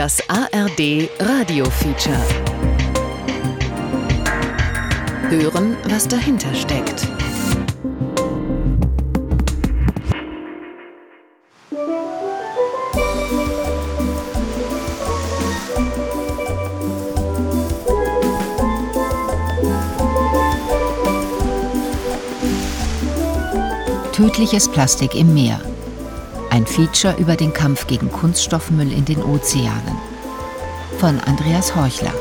Das ARD Radio-Feature. Hören, was dahinter steckt. Tödliches Plastik im Meer. Ein Feature über den Kampf gegen Kunststoffmüll in den Ozeanen. Von Andreas Horchler.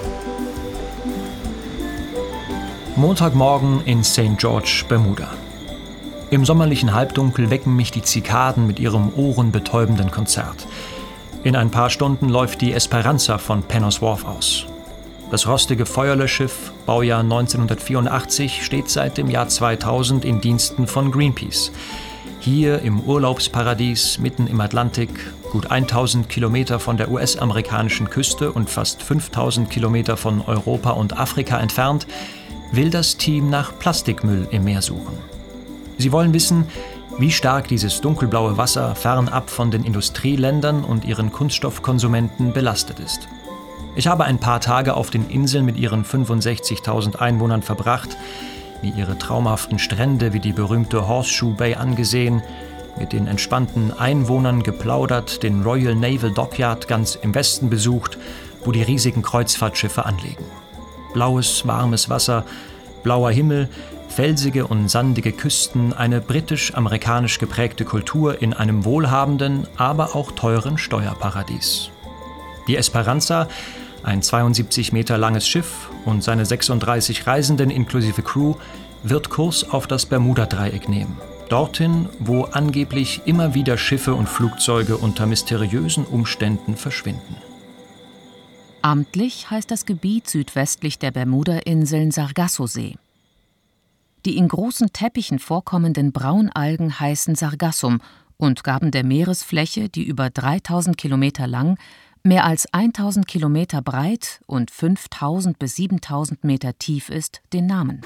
Montagmorgen in St. George, Bermuda. Im sommerlichen Halbdunkel wecken mich die Zikaden mit ihrem ohrenbetäubenden Konzert. In ein paar Stunden läuft die Esperanza von Pennos Wharf aus. Das rostige Feuerlöschschiff, Baujahr 1984, steht seit dem Jahr 2000 in Diensten von Greenpeace. Hier im Urlaubsparadies mitten im Atlantik, gut 1000 Kilometer von der US-amerikanischen Küste und fast 5000 Kilometer von Europa und Afrika entfernt, will das Team nach Plastikmüll im Meer suchen. Sie wollen wissen, wie stark dieses dunkelblaue Wasser fernab von den Industrieländern und ihren Kunststoffkonsumenten belastet ist. Ich habe ein paar Tage auf den Inseln mit ihren 65.000 Einwohnern verbracht, mir ihre traumhaften Strände wie die berühmte Horseshoe Bay angesehen, mit den entspannten Einwohnern geplaudert, den Royal Naval Dockyard ganz im Westen besucht, wo die riesigen Kreuzfahrtschiffe anlegen. Blaues, warmes Wasser, blauer Himmel, felsige und sandige Küsten, eine britisch-amerikanisch geprägte Kultur in einem wohlhabenden, aber auch teuren Steuerparadies. Die Esperanza, ein 72 Meter langes Schiff und seine 36 Reisenden inklusive Crew, wird Kurs auf das Bermuda-Dreieck nehmen. Dorthin, wo angeblich immer wieder Schiffe und Flugzeuge unter mysteriösen Umständen verschwinden. Amtlich heißt das Gebiet südwestlich der Bermuda-Inseln Sargassosee. Die in großen Teppichen vorkommenden Braunalgen heißen Sargassum und gaben der Meeresfläche, die über 3000 Kilometer lang, mehr als 1000 Kilometer breit und 5000 bis 7000 Meter tief ist, den Namen.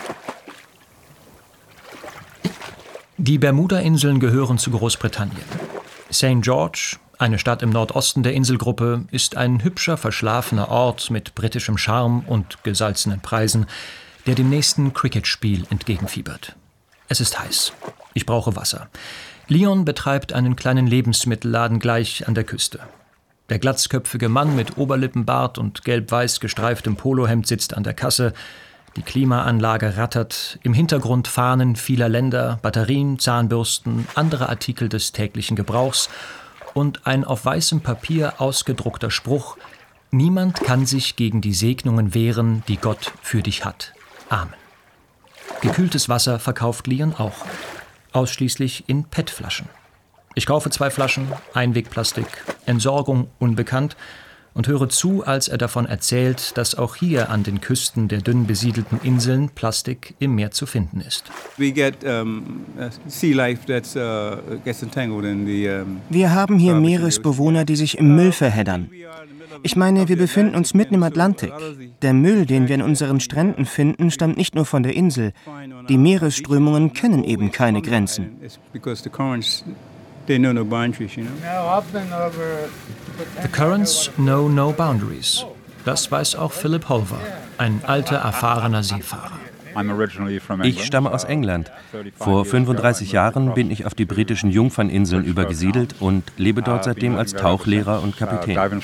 Die Bermuda-Inseln gehören zu Großbritannien. St. George, eine Stadt im Nordosten der Inselgruppe, ist ein hübscher, verschlafener Ort mit britischem Charme und gesalzenen Preisen, der dem nächsten Cricket-Spiel entgegenfiebert. Es ist heiß. Ich brauche Wasser. Leon betreibt einen kleinen Lebensmittelladen gleich an der Küste. Der glatzköpfige Mann mit Oberlippenbart und gelb-weiß gestreiftem Polohemd sitzt an der Kasse. Die Klimaanlage rattert, im Hintergrund Fahnen vieler Länder, Batterien, Zahnbürsten, andere Artikel des täglichen Gebrauchs und ein auf weißem Papier ausgedruckter Spruch: Niemand kann sich gegen die Segnungen wehren, die Gott für dich hat. Amen. Gekühltes Wasser verkauft Leon auch, ausschließlich in PET-Flaschen. Ich kaufe 2 Flaschen, Einwegplastik, Entsorgung unbekannt und höre zu, als er davon erzählt, dass auch hier an den Küsten der dünn besiedelten Inseln Plastik im Meer zu finden ist. Wir haben hier Meeresbewohner, die sich im Müll verheddern. Ich meine, wir befinden uns mitten im Atlantik. Der Müll, den wir in unseren Stränden finden, stammt nicht nur von der Insel. Die Meeresströmungen kennen eben keine Grenzen. The currents know no boundaries. Das weiß auch Philip Holver, ein alter, erfahrener Seefahrer. Ich stamme aus England. Vor 35 Jahren bin ich auf die britischen Jungferninseln übergesiedelt und lebe dort seitdem als Tauchlehrer und Kapitän.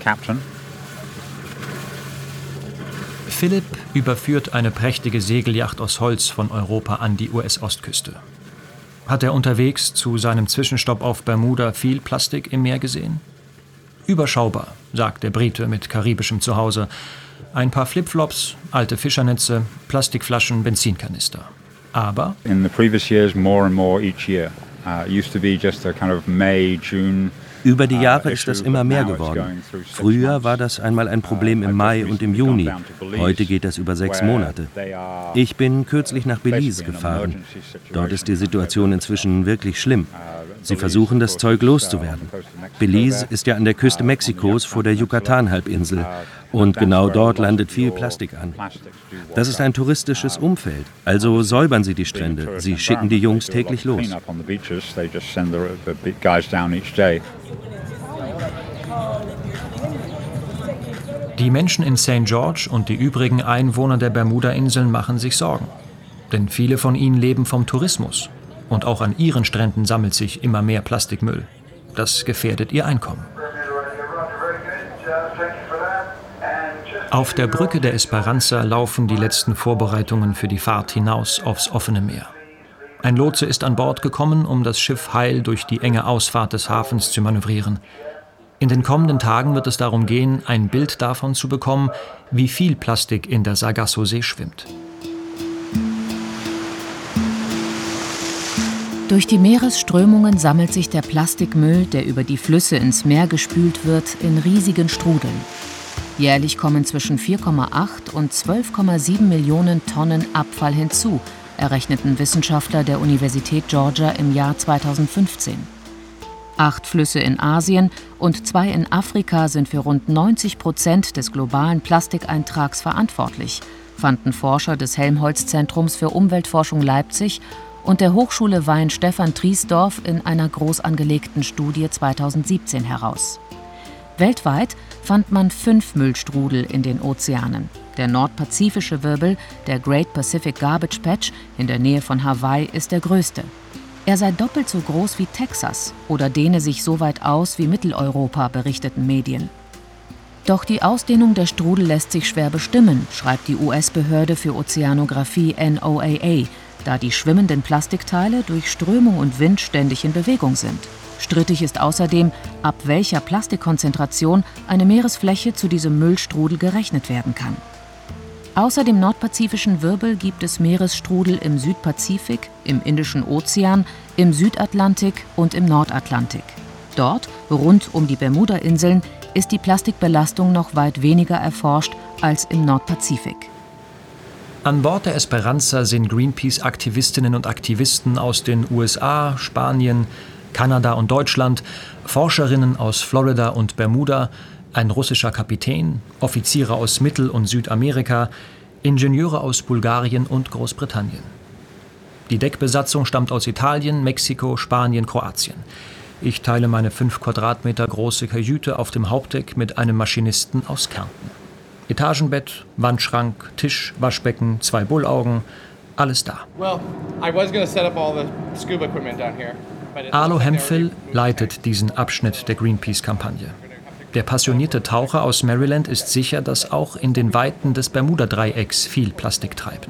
Philip überführt eine prächtige Segelyacht aus Holz von Europa an die US-Ostküste. Hat er unterwegs zu seinem Zwischenstopp auf Bermuda viel Plastik im Meer gesehen? Überschaubar, sagt der Brite mit karibischem Zuhause. Ein paar Flipflops, alte Fischernetze, Plastikflaschen, Benzinkanister. Aber in the previous years more and more each year. Used to be just a kind of May, June. Über die Jahre ist das immer mehr geworden. Früher war das einmal ein Problem im Mai und im Juni. Heute geht das über 6 Monate. Ich bin kürzlich nach Belize gefahren. Dort ist die Situation inzwischen wirklich schlimm. Sie versuchen, das Zeug loszuwerden. Belize ist ja an der Küste Mexikos vor der Yucatan-Halbinsel. Und genau dort landet viel Plastik an. Das ist ein touristisches Umfeld. Also säubern sie die Strände. Sie schicken die Jungs täglich los. Die Menschen in St. George und die übrigen Einwohner der Bermuda-Inseln machen sich Sorgen. Denn viele von ihnen leben vom Tourismus. Und auch an ihren Stränden sammelt sich immer mehr Plastikmüll. Das gefährdet ihr Einkommen. Auf der Brücke der Esperanza laufen die letzten Vorbereitungen für die Fahrt hinaus aufs offene Meer. Ein Lotse ist an Bord gekommen, um das Schiff heil durch die enge Ausfahrt des Hafens zu manövrieren. In den kommenden Tagen wird es darum gehen, ein Bild davon zu bekommen, wie viel Plastik in der Sargasso-See schwimmt. Durch die Meeresströmungen sammelt sich der Plastikmüll, der über die Flüsse ins Meer gespült wird, in riesigen Strudeln. Jährlich kommen zwischen 4,8 und 12,7 Millionen Tonnen Abfall hinzu, errechneten Wissenschaftler der Universität Georgia im Jahr 2015. 8 Flüsse in Asien und 2 in Afrika sind für rund 90% des globalen Plastikeintrags verantwortlich, fanden Forscher des Helmholtz-Zentrums für Umweltforschung Leipzig und der Hochschule Weihenstephan-Triesdorf in einer groß angelegten Studie 2017 heraus. Weltweit fand man 5 Müllstrudel in den Ozeanen. Der nordpazifische Wirbel, der Great Pacific Garbage Patch in der Nähe von Hawaii, ist der größte. Er sei doppelt so groß wie Texas oder dehne sich so weit aus wie Mitteleuropa, berichteten Medien. Doch die Ausdehnung der Strudel lässt sich schwer bestimmen, schreibt die US-Behörde für Ozeanographie NOAA, da die schwimmenden Plastikteile durch Strömung und Wind ständig in Bewegung sind. Strittig ist außerdem, ab welcher Plastikkonzentration eine Meeresfläche zu diesem Müllstrudel gerechnet werden kann. Außer dem nordpazifischen Wirbel gibt es Meeresstrudel im Südpazifik, im Indischen Ozean, im Südatlantik und im Nordatlantik. Dort, rund um die Bermuda-Inseln, ist die Plastikbelastung noch weit weniger erforscht als im Nordpazifik. An Bord der Esperanza sind Greenpeace-Aktivistinnen und Aktivisten aus den USA, Spanien, Kanada und Deutschland, Forscherinnen aus Florida und Bermuda, ein russischer Kapitän, Offiziere aus Mittel- und Südamerika, Ingenieure aus Bulgarien und Großbritannien. Die Deckbesatzung stammt aus Italien, Mexiko, Spanien, Kroatien. Ich teile meine 5 Quadratmeter große Kajüte auf dem Hauptdeck mit einem Maschinisten aus Kärnten. Etagenbett, Wandschrank, Tisch, Waschbecken, 2 Bullaugen, alles da. Arlo Hemphill leitet diesen Abschnitt der Greenpeace-Kampagne. Der passionierte Taucher aus Maryland ist sicher, dass auch in den Weiten des Bermuda-Dreiecks viel Plastik treibt.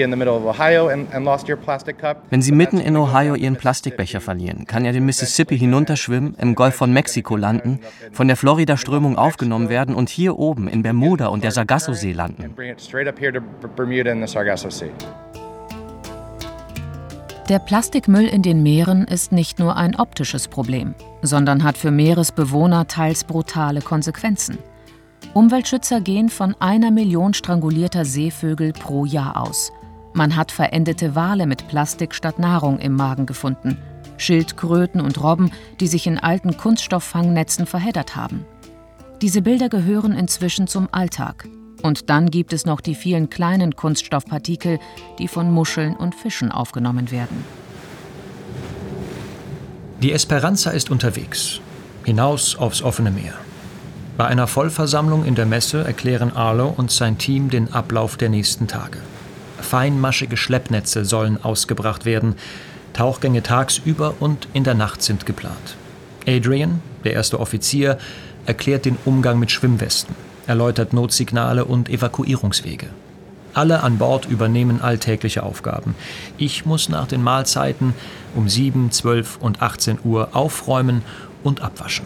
Wenn Sie mitten in Ohio Ihren Plastikbecher verlieren, kann er den Mississippi hinunterschwimmen, im Golf von Mexiko landen, von der Florida-Strömung aufgenommen werden und hier oben in Bermuda und der Sargasso-See landen. Der Plastikmüll in den Meeren ist nicht nur ein optisches Problem, sondern hat für Meeresbewohner teils brutale Konsequenzen. Umweltschützer gehen von 1 Million strangulierter Seevögel pro Jahr aus. Man hat verendete Wale mit Plastik statt Nahrung im Magen gefunden. Schildkröten und Robben, die sich in alten Kunststofffangnetzen verheddert haben. Diese Bilder gehören inzwischen zum Alltag. Und dann gibt es noch die vielen kleinen Kunststoffpartikel, die von Muscheln und Fischen aufgenommen werden. Die Esperanza ist unterwegs, hinaus aufs offene Meer. Bei einer Vollversammlung in der Messe erklären Arlo und sein Team den Ablauf der nächsten Tage. Feinmaschige Schleppnetze sollen ausgebracht werden, Tauchgänge tagsüber und in der Nacht sind geplant. Adrian, der erste Offizier, erklärt den Umgang mit Schwimmwesten, erläutert Notsignale und Evakuierungswege. Alle an Bord übernehmen alltägliche Aufgaben. Ich muss nach den Mahlzeiten um 7, 12 und 18 Uhr aufräumen und abwaschen.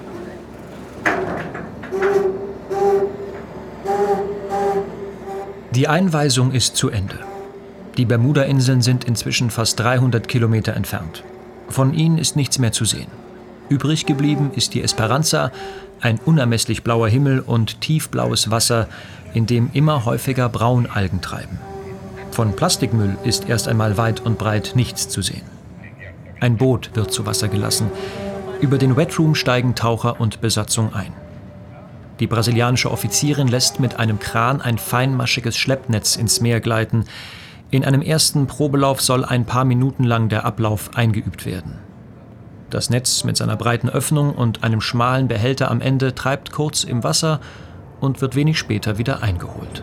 Die Einweisung ist zu Ende. Die Bermuda-Inseln sind inzwischen fast 300 Kilometer entfernt. Von ihnen ist nichts mehr zu sehen. Übrig geblieben ist die Esperanza, ein unermesslich blauer Himmel und tiefblaues Wasser, in dem immer häufiger Braunalgen treiben. Von Plastikmüll ist erst einmal weit und breit nichts zu sehen. Ein Boot wird zu Wasser gelassen. Über den Wetroom steigen Taucher und Besatzung ein. Die brasilianische Offizierin lässt mit einem Kran ein feinmaschiges Schleppnetz ins Meer gleiten. In einem ersten Probelauf soll ein paar Minuten lang der Ablauf eingeübt werden. Das Netz mit seiner breiten Öffnung und einem schmalen Behälter am Ende treibt kurz im Wasser und wird wenig später wieder eingeholt.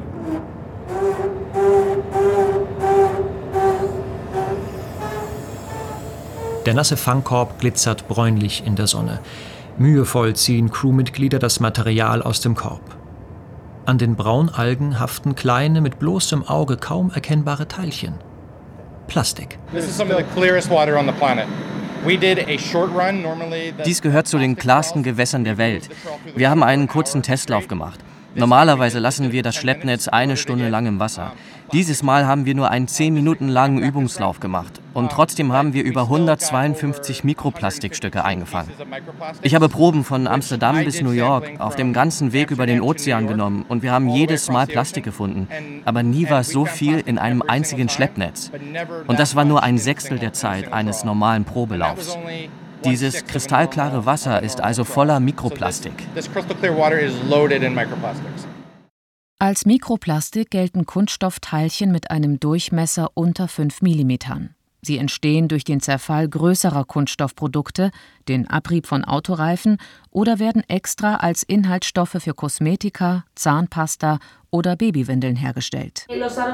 Der nasse Fangkorb glitzert bräunlich in der Sonne. Mühevoll ziehen Crewmitglieder das Material aus dem Korb. An den Braunalgen haften kleine, mit bloßem Auge kaum erkennbare Teilchen. Plastik. Dies gehört zu den klarsten Gewässern der Welt. Wir haben einen kurzen Testlauf gemacht. Normalerweise lassen wir das Schleppnetz 1 Stunde lang im Wasser. Dieses Mal haben wir nur einen 10 Minuten langen Übungslauf gemacht. Und trotzdem haben wir über 152 Mikroplastikstücke eingefangen. Ich habe Proben von Amsterdam bis New York auf dem ganzen Weg über den Ozean genommen und wir haben jedes Mal Plastik gefunden. Aber nie war es so viel in einem einzigen Schleppnetz. Und das war nur ein Sechstel der Zeit eines normalen Probelaufs. Dieses kristallklare Wasser ist also voller Mikroplastik. Als Mikroplastik gelten Kunststoffteilchen mit einem Durchmesser unter 5 mm. Sie entstehen durch den Zerfall größerer Kunststoffprodukte, den Abrieb von Autoreifen oder werden extra als Inhaltsstoffe für Kosmetika, Zahnpasta oder Babywindeln hergestellt.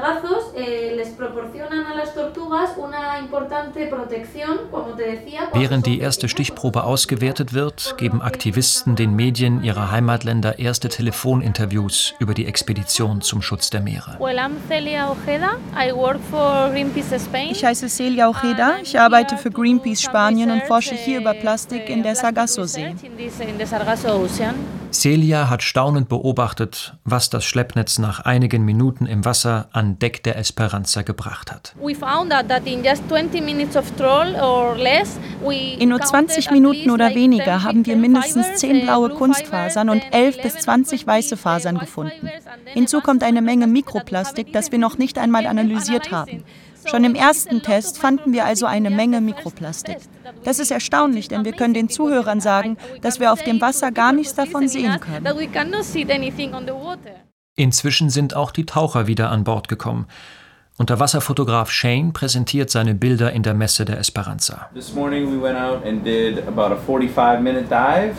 Während die erste Stichprobe ausgewertet wird, geben Aktivisten den Medien ihrer Heimatländer erste Telefoninterviews über die Expedition zum Schutz der Meere. Ich heiße Celia Ojeda, ich arbeite für Greenpeace Spanien und forsche hier über Plastik in der Sargasso-See. Celia hat staunend beobachtet, was das Schleppnetz nach einigen Minuten im Wasser an Deck der Esperanza gebracht hat. In nur 20 Minuten oder weniger haben wir mindestens 10 blaue Kunstfasern und 11 bis 20 weiße Fasern gefunden. Hinzu kommt eine Menge Mikroplastik, das wir noch nicht einmal analysiert haben. Schon im ersten Test fanden wir also eine Menge Mikroplastik. Das ist erstaunlich, denn wir können den Zuhörern sagen, dass wir auf dem Wasser gar nichts davon sehen können. Inzwischen sind auch die Taucher wieder an Bord gekommen. Unterwasserfotograf Shane präsentiert seine Bilder in der Messe der Esperanza. This morning we went out and did about a 45-minute dive.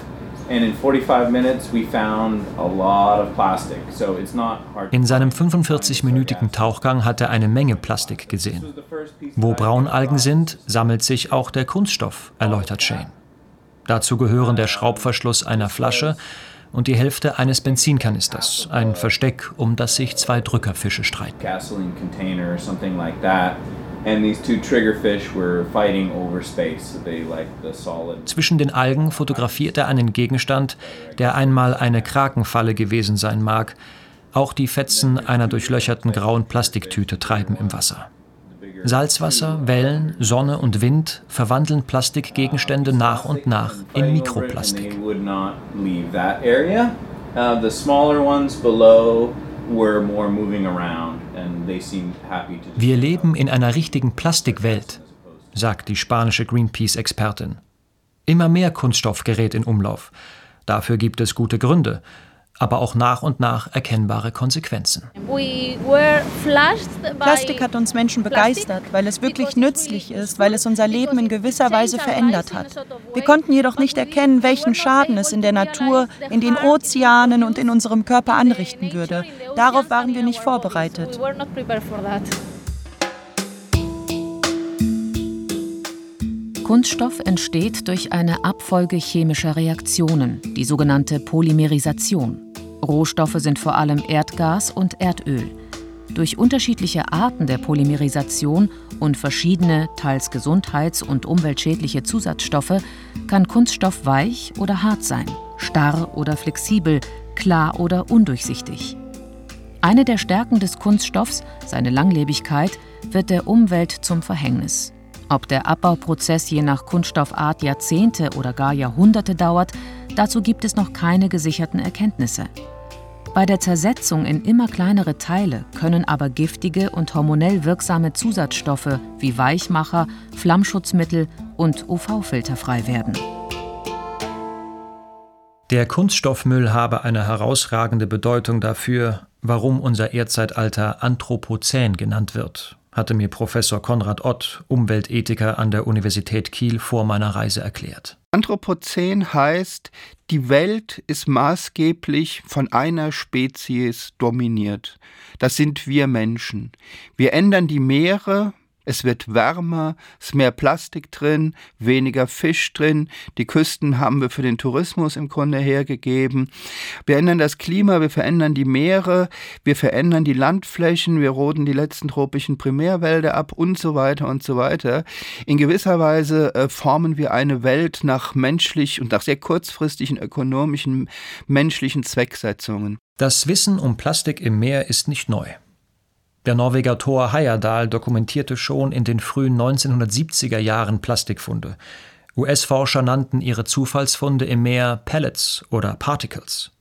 In seinem 45-minütigen Tauchgang hat er eine Menge Plastik gesehen. Wo Braunalgen sind, sammelt sich auch der Kunststoff, erläutert Shane. Dazu gehören der Schraubverschluss einer Flasche und die Hälfte eines Benzinkanisters, ein Versteck, um das sich 2 Drückerfische streiten. Zwischen den Algen fotografiert er einen Gegenstand, der einmal eine Krakenfalle gewesen sein mag. Auch die Fetzen einer durchlöcherten grauen Plastiktüte treiben im Wasser. Salzwasser, Wellen, Sonne und Wind verwandeln Plastikgegenstände nach und nach in Mikroplastik. Wir leben in einer richtigen Plastikwelt, sagt die spanische Greenpeace-Expertin. Immer mehr Kunststoff gerät in Umlauf. Dafür gibt es gute Gründe, aber auch nach und nach erkennbare Konsequenzen. Plastik hat uns Menschen begeistert, weil es wirklich nützlich ist, weil es unser Leben in gewisser Weise verändert hat. Wir konnten jedoch nicht erkennen, welchen Schaden es in der Natur, in den Ozeanen und in unserem Körper anrichten würde. Darauf waren wir nicht vorbereitet. Kunststoff entsteht durch eine Abfolge chemischer Reaktionen, die sogenannte Polymerisation. Rohstoffe sind vor allem Erdgas und Erdöl. Durch unterschiedliche Arten der Polymerisation und verschiedene, teils gesundheits- und umweltschädliche Zusatzstoffe kann Kunststoff weich oder hart sein, starr oder flexibel, klar oder undurchsichtig. Eine der Stärken des Kunststoffs, seine Langlebigkeit, wird der Umwelt zum Verhängnis. Ob der Abbauprozess je nach Kunststoffart Jahrzehnte oder gar Jahrhunderte dauert, dazu gibt es noch keine gesicherten Erkenntnisse. Bei der Zersetzung in immer kleinere Teile können aber giftige und hormonell wirksame Zusatzstoffe wie Weichmacher, Flammschutzmittel und UV-Filter frei werden. Der Kunststoffmüll habe eine herausragende Bedeutung dafür, warum unser Erdzeitalter Anthropozän genannt wird, hatte mir Professor Konrad Ott, Umweltethiker an der Universität Kiel, vor meiner Reise erklärt. Anthropozän heißt, die Welt ist maßgeblich von einer Spezies dominiert. Das sind wir Menschen. Wir ändern die Meere. Es wird wärmer, es ist mehr Plastik drin, weniger Fisch drin. Die Küsten haben wir für den Tourismus im Grunde hergegeben. Wir ändern das Klima, wir verändern die Meere, wir verändern die Landflächen, wir roden die letzten tropischen Primärwälder ab und so weiter und so weiter. In gewisser Weise formen wir eine Welt nach menschlich und nach sehr kurzfristigen ökonomischen menschlichen Zwecksetzungen. Das Wissen um Plastik im Meer ist nicht neu. Der Norweger Thor Heyerdahl dokumentierte schon in den frühen 1970er Jahren Plastikfunde. US-Forscher nannten ihre Zufallsfunde im Meer Pellets oder Particles.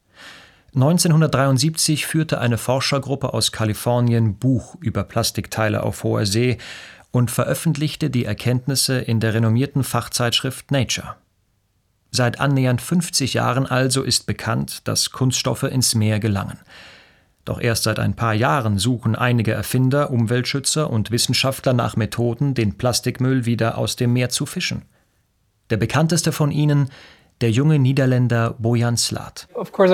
1973 führte eine Forschergruppe aus Kalifornien Buch über Plastikteile auf hoher See und veröffentlichte die Erkenntnisse in der renommierten Fachzeitschrift Nature. Seit annähernd 50 Jahren also ist bekannt, dass Kunststoffe ins Meer gelangen. Doch erst seit ein paar Jahren suchen einige Erfinder, Umweltschützer und Wissenschaftler nach Methoden, den Plastikmüll wieder aus dem Meer zu fischen. Der bekannteste von ihnen, der junge Niederländer Bojan Slat. Unsere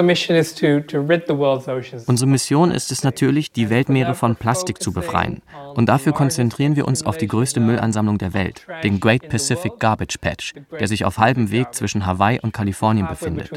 Mission ist es natürlich, die Weltmeere von Plastik zu befreien. Und dafür konzentrieren wir uns auf die größte Müllansammlung der Welt, den Great Pacific Garbage Patch, der sich auf halbem Weg zwischen Hawaii und Kalifornien befindet.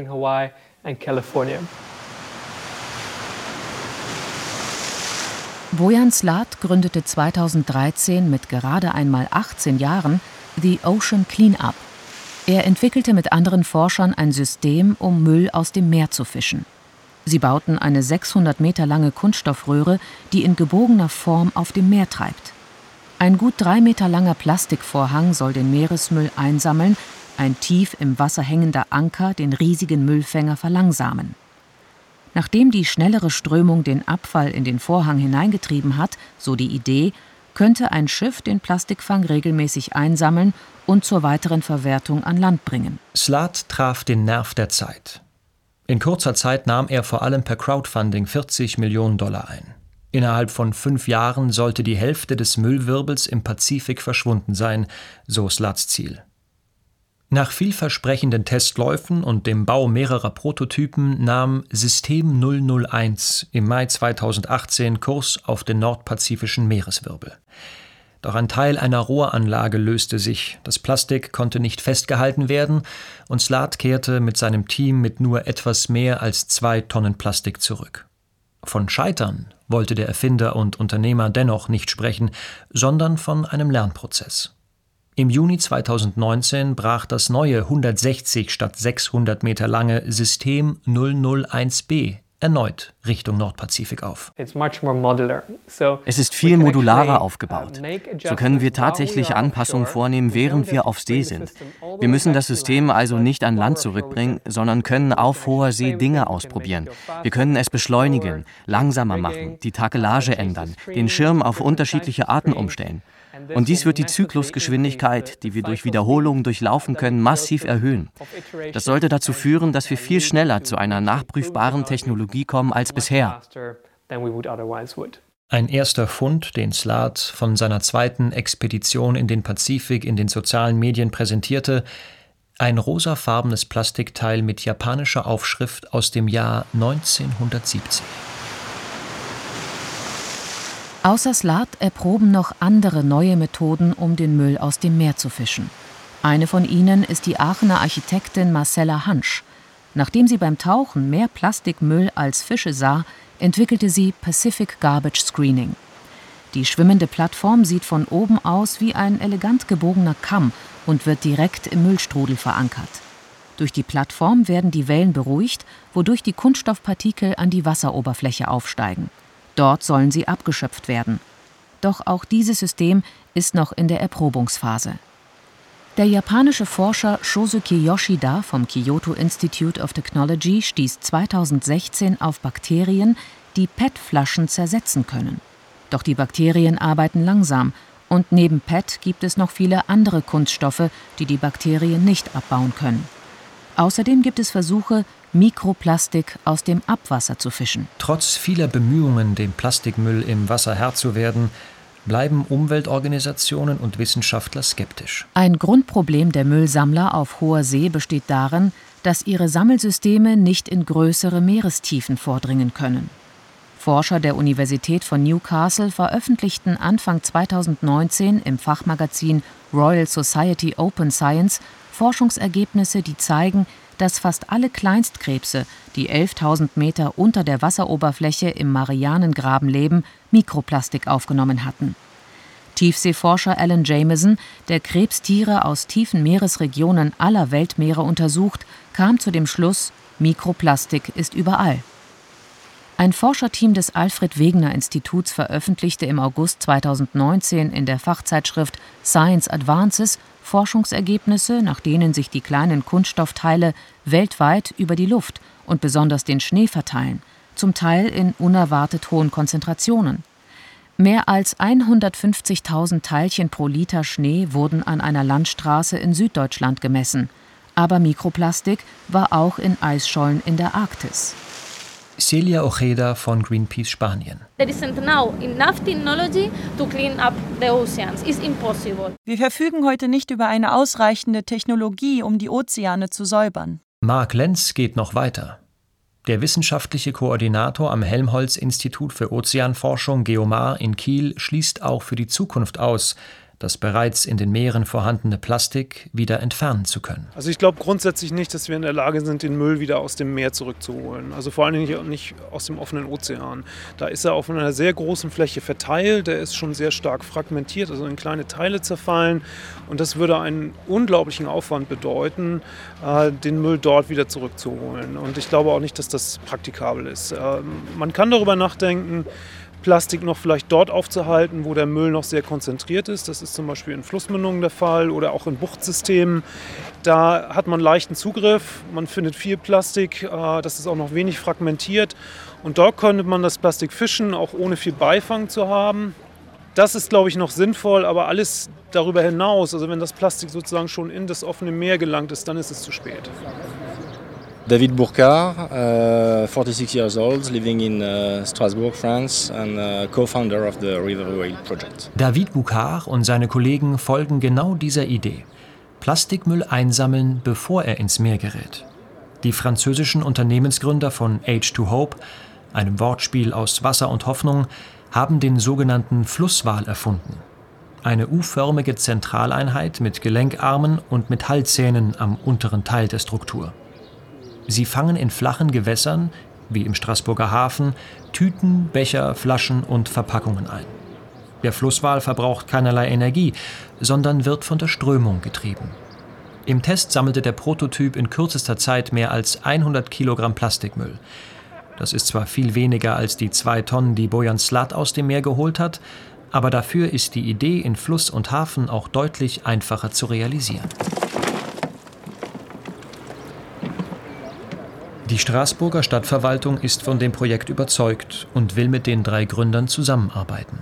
Bojan Slat gründete 2013 mit gerade einmal 18 Jahren The Ocean Cleanup. Er entwickelte mit anderen Forschern ein System, um Müll aus dem Meer zu fischen. Sie bauten eine 600 Meter lange Kunststoffröhre, die in gebogener Form auf dem Meer treibt. Ein gut 3 Meter langer Plastikvorhang soll den Meeresmüll einsammeln, ein tief im Wasser hängender Anker den riesigen Müllfänger verlangsamen. Nachdem die schnellere Strömung den Abfall in den Vorhang hineingetrieben hat, so die Idee, könnte ein Schiff den Plastikfang regelmäßig einsammeln und zur weiteren Verwertung an Land bringen. Slat traf den Nerv der Zeit. In kurzer Zeit nahm er vor allem per Crowdfunding $40 Millionen ein. Innerhalb von 5 Jahren sollte die Hälfte des Müllwirbels im Pazifik verschwunden sein, so Slats Ziel. Nach vielversprechenden Testläufen und dem Bau mehrerer Prototypen nahm System 001 im Mai 2018 Kurs auf den nordpazifischen Meereswirbel. Doch ein Teil einer Rohranlage löste sich, das Plastik konnte nicht festgehalten werden und Slat kehrte mit seinem Team mit nur etwas mehr als 2 Tonnen Plastik zurück. Von Scheitern wollte der Erfinder und Unternehmer dennoch nicht sprechen, sondern von einem Lernprozess. Im Juni 2019 brach das neue 160 statt 600 Meter lange System 001b erneut Richtung Nordpazifik auf. Es ist viel modularer aufgebaut. So können wir tatsächlich Anpassungen vornehmen, während wir auf See sind. Wir müssen das System also nicht an Land zurückbringen, sondern können auf hoher See Dinge ausprobieren. Wir können es beschleunigen, langsamer machen, die Takelage ändern, den Schirm auf unterschiedliche Arten umstellen. Und dies wird die Zyklusgeschwindigkeit, die wir durch Wiederholungen durchlaufen können, massiv erhöhen. Das sollte dazu führen, dass wir viel schneller zu einer nachprüfbaren Technologie kommen als bisher. Ein erster Fund, den Slat von seiner zweiten Expedition in den Pazifik in den sozialen Medien präsentierte, ein rosafarbenes Plastikteil mit japanischer Aufschrift aus dem Jahr 1970. Außer Slat erproben noch andere neue Methoden, um den Müll aus dem Meer zu fischen. Eine von ihnen ist die Aachener Architektin Marcella Hansch. Nachdem sie beim Tauchen mehr Plastikmüll als Fische sah, entwickelte sie Pacific Garbage Screening. Die schwimmende Plattform sieht von oben aus wie ein elegant gebogener Kamm und wird direkt im Müllstrudel verankert. Durch die Plattform werden die Wellen beruhigt, wodurch die Kunststoffpartikel an die Wasseroberfläche aufsteigen. Dort sollen sie abgeschöpft werden. Doch auch dieses System ist noch in der Erprobungsphase. Der japanische Forscher Shosuke Yoshida vom Kyoto Institute of Technology stieß 2016 auf Bakterien, die PET-Flaschen zersetzen können. Doch die Bakterien arbeiten langsam und neben PET gibt es noch viele andere Kunststoffe, die die Bakterien nicht abbauen können. Außerdem gibt es Versuche, Mikroplastik aus dem Abwasser zu fischen. Trotz vieler Bemühungen, dem Plastikmüll im Wasser Herr zu werden, bleiben Umweltorganisationen und Wissenschaftler skeptisch. Ein Grundproblem der Müllsammler auf hoher See besteht darin, dass ihre Sammelsysteme nicht in größere Meerestiefen vordringen können. Forscher der Universität von Newcastle veröffentlichten Anfang 2019 im Fachmagazin Royal Society Open Science Forschungsergebnisse, die zeigen, dass fast alle Kleinstkrebse, die 11.000 Meter unter der Wasseroberfläche im Marianengraben leben, Mikroplastik aufgenommen hatten. Tiefseeforscher Alan Jameson, der Krebstiere aus tiefen Meeresregionen aller Weltmeere untersucht, kam zu dem Schluss, Mikroplastik ist überall. Ein Forscherteam des Alfred-Wegener-Instituts veröffentlichte im August 2019 in der Fachzeitschrift Science Advances Forschungsergebnisse, nach denen sich die kleinen Kunststoffteile weltweit über die Luft und besonders den Schnee verteilen, zum Teil in unerwartet hohen Konzentrationen. Mehr als 150.000 Teilchen pro Liter Schnee wurden an einer Landstraße in Süddeutschland gemessen. Aber Mikroplastik war auch in Eisschollen in der Arktis. Celia Ojeda von Greenpeace Spanien. Wir verfügen heute nicht über eine ausreichende Technologie, um die Ozeane zu säubern. Mark Lenz geht noch weiter. Der wissenschaftliche Koordinator am Helmholtz-Institut für Ozeanforschung Geomar in Kiel schließt auch für die Zukunft aus, das bereits in den Meeren vorhandene Plastik wieder entfernen zu können. Also ich glaube grundsätzlich nicht, dass wir in der Lage sind, den Müll wieder aus dem Meer zurückzuholen. Also vor allen Dingen nicht aus dem offenen Ozean. Da ist er auf einer sehr großen Fläche verteilt, der ist schon sehr stark fragmentiert, also in kleine Teile zerfallen. Und das würde einen unglaublichen Aufwand bedeuten, den Müll dort wieder zurückzuholen. Und ich glaube auch nicht, dass das praktikabel ist. Man kann darüber nachdenken, Plastik noch vielleicht dort aufzuhalten, wo der Müll noch sehr konzentriert ist. Das ist zum Beispiel in Flussmündungen der Fall oder auch in Buchtsystemen. Da hat man leichten Zugriff, man findet viel Plastik, das ist auch noch wenig fragmentiert. Und dort könnte man das Plastik fischen, auch ohne viel Beifang zu haben. Das ist, glaube ich, noch sinnvoll, aber alles darüber hinaus, also wenn das Plastik sozusagen schon in das offene Meer gelangt ist, dann ist es zu spät. David Burkard, 46 years old, living in Strasbourg, France, and co-founder of the River Whale Project. David Burkard und seine Kollegen folgen genau dieser Idee: Plastikmüll einsammeln, bevor er ins Meer gerät. Die französischen Unternehmensgründer von H2Hope, einem Wortspiel aus Wasser und Hoffnung, haben den sogenannten Flusswal erfunden. Eine U-förmige Zentraleinheit mit Gelenkarmen und Metallzähnen am unteren Teil der Struktur. Sie fangen in flachen Gewässern, wie im Straßburger Hafen, Tüten, Becher, Flaschen und Verpackungen ein. Der Flusswal verbraucht keinerlei Energie, sondern wird von der Strömung getrieben. Im Test sammelte der Prototyp in kürzester Zeit mehr als 100 Kilogramm Plastikmüll. Das ist zwar viel weniger als die 2 Tonnen, die Bojan Slat aus dem Meer geholt hat, aber dafür ist die Idee in Fluss und Hafen auch deutlich einfacher zu realisieren. Die Straßburger Stadtverwaltung ist von dem Projekt überzeugt und will mit den 3 Gründern zusammenarbeiten.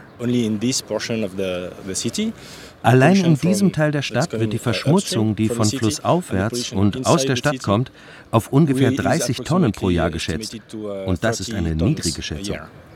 Allein in diesem Teil der Stadt wird die Verschmutzung, die von flussaufwärts und aus der Stadt kommt, auf ungefähr 30 Tonnen pro Jahr geschätzt. Und das ist eine niedrige Schätzung.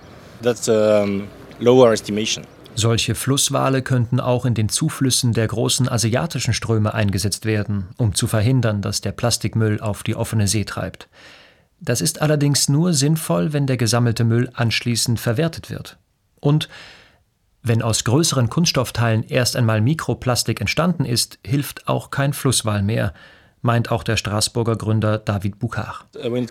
Solche Flusswale könnten auch in den Zuflüssen der großen asiatischen Ströme eingesetzt werden, um zu verhindern, dass der Plastikmüll auf die offene See treibt. Das ist allerdings nur sinnvoll, wenn der gesammelte Müll anschließend verwertet wird. Und wenn aus größeren Kunststoffteilen erst einmal Mikroplastik entstanden ist, hilft auch kein Flusswal mehr, meint auch der Straßburger Gründer David Burkard.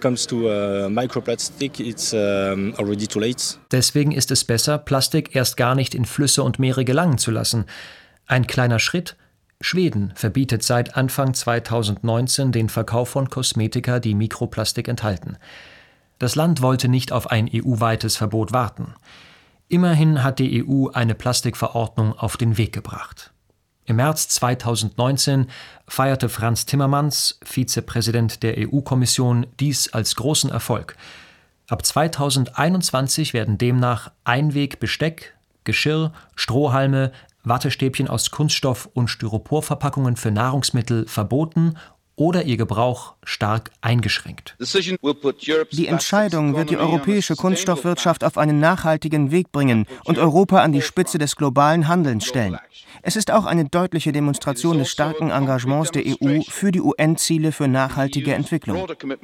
Deswegen ist es besser, Plastik erst gar nicht in Flüsse und Meere gelangen zu lassen. Ein kleiner Schritt: Schweden verbietet seit Anfang 2019 den Verkauf von Kosmetika, die Mikroplastik enthalten. Das Land wollte nicht auf ein EU-weites Verbot warten. Immerhin hat die EU eine Plastikverordnung auf den Weg gebracht. Im März 2019 feierte Frans Timmermans, Vizepräsident der EU-Kommission, dies als großen Erfolg. Ab 2021 werden demnach Einwegbesteck, Geschirr, Strohhalme, Wattestäbchen aus Kunststoff und Styroporverpackungen für Nahrungsmittel verboten oder ihr Gebrauch stark eingeschränkt. Die Entscheidung wird die europäische Kunststoffwirtschaft auf einen nachhaltigen Weg bringen und Europa an die Spitze des globalen Handelns stellen. Es ist auch eine deutliche Demonstration des starken Engagements der EU für die UN-Ziele für nachhaltige Entwicklung.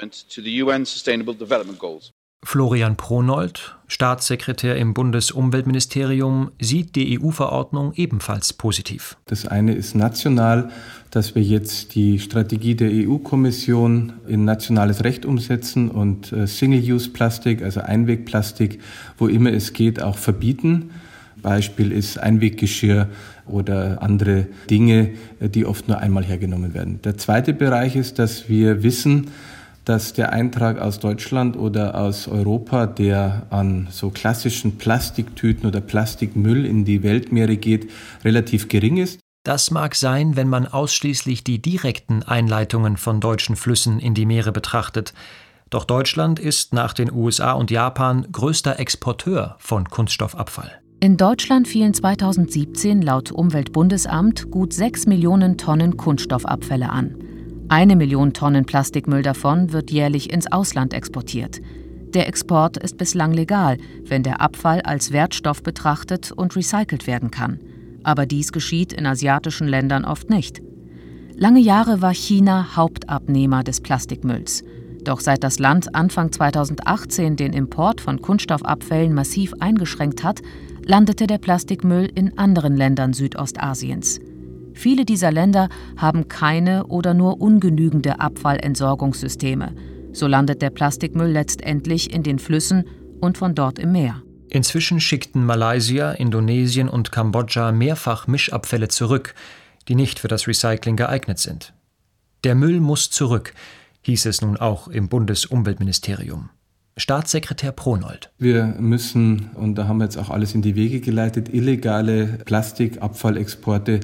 Florian Pronold, Staatssekretär im Bundesumweltministerium, sieht die EU-Verordnung ebenfalls positiv. Das eine ist national, dass wir jetzt die Strategie der EU-Kommission in nationales Recht umsetzen und Single-Use-Plastik, also Einwegplastik, wo immer es geht, auch verbieten. Beispiel ist Einweggeschirr oder andere Dinge, die oft nur einmal hergenommen werden. Der zweite Bereich ist, dass wir wissen, dass der Eintrag aus Deutschland oder aus Europa, der an so klassischen Plastiktüten oder Plastikmüll in die Weltmeere geht, relativ gering ist. Das mag sein, wenn man ausschließlich die direkten Einleitungen von deutschen Flüssen in die Meere betrachtet. Doch Deutschland ist nach den USA und Japan größter Exporteur von Kunststoffabfall. In Deutschland fielen 2017 laut Umweltbundesamt gut 6 Millionen Tonnen Kunststoffabfälle an. 1 Million Tonnen Plastikmüll davon wird jährlich ins Ausland exportiert. Der Export ist bislang legal, wenn der Abfall als Wertstoff betrachtet und recycelt werden kann. Aber dies geschieht in asiatischen Ländern oft nicht. Lange Jahre war China Hauptabnehmer des Plastikmülls. Doch seit das Land Anfang 2018 den Import von Kunststoffabfällen massiv eingeschränkt hat, landete der Plastikmüll in anderen Ländern Südostasiens. Viele dieser Länder haben keine oder nur ungenügende Abfallentsorgungssysteme. So landet der Plastikmüll letztendlich in den Flüssen und von dort im Meer. Inzwischen schickten Malaysia, Indonesien und Kambodscha mehrfach Mischabfälle zurück, die nicht für das Recycling geeignet sind. Der Müll muss zurück, hieß es nun auch im Bundesumweltministerium. Staatssekretär Pronold. Wir müssen, und da haben wir jetzt auch alles in die Wege geleitet, illegale Plastikabfallexporte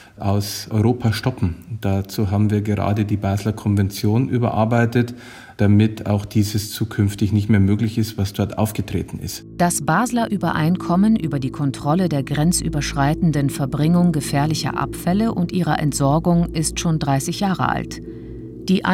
aus Europa stoppen. Dazu haben wir gerade die Basler Konvention überarbeitet, damit auch dieses zukünftig nicht mehr möglich ist, was dort aufgetreten ist. Das Basler Übereinkommen über die Kontrolle der grenzüberschreitenden Verbringung gefährlicher Abfälle und ihrer Entsorgung ist schon 30 Jahre alt. Die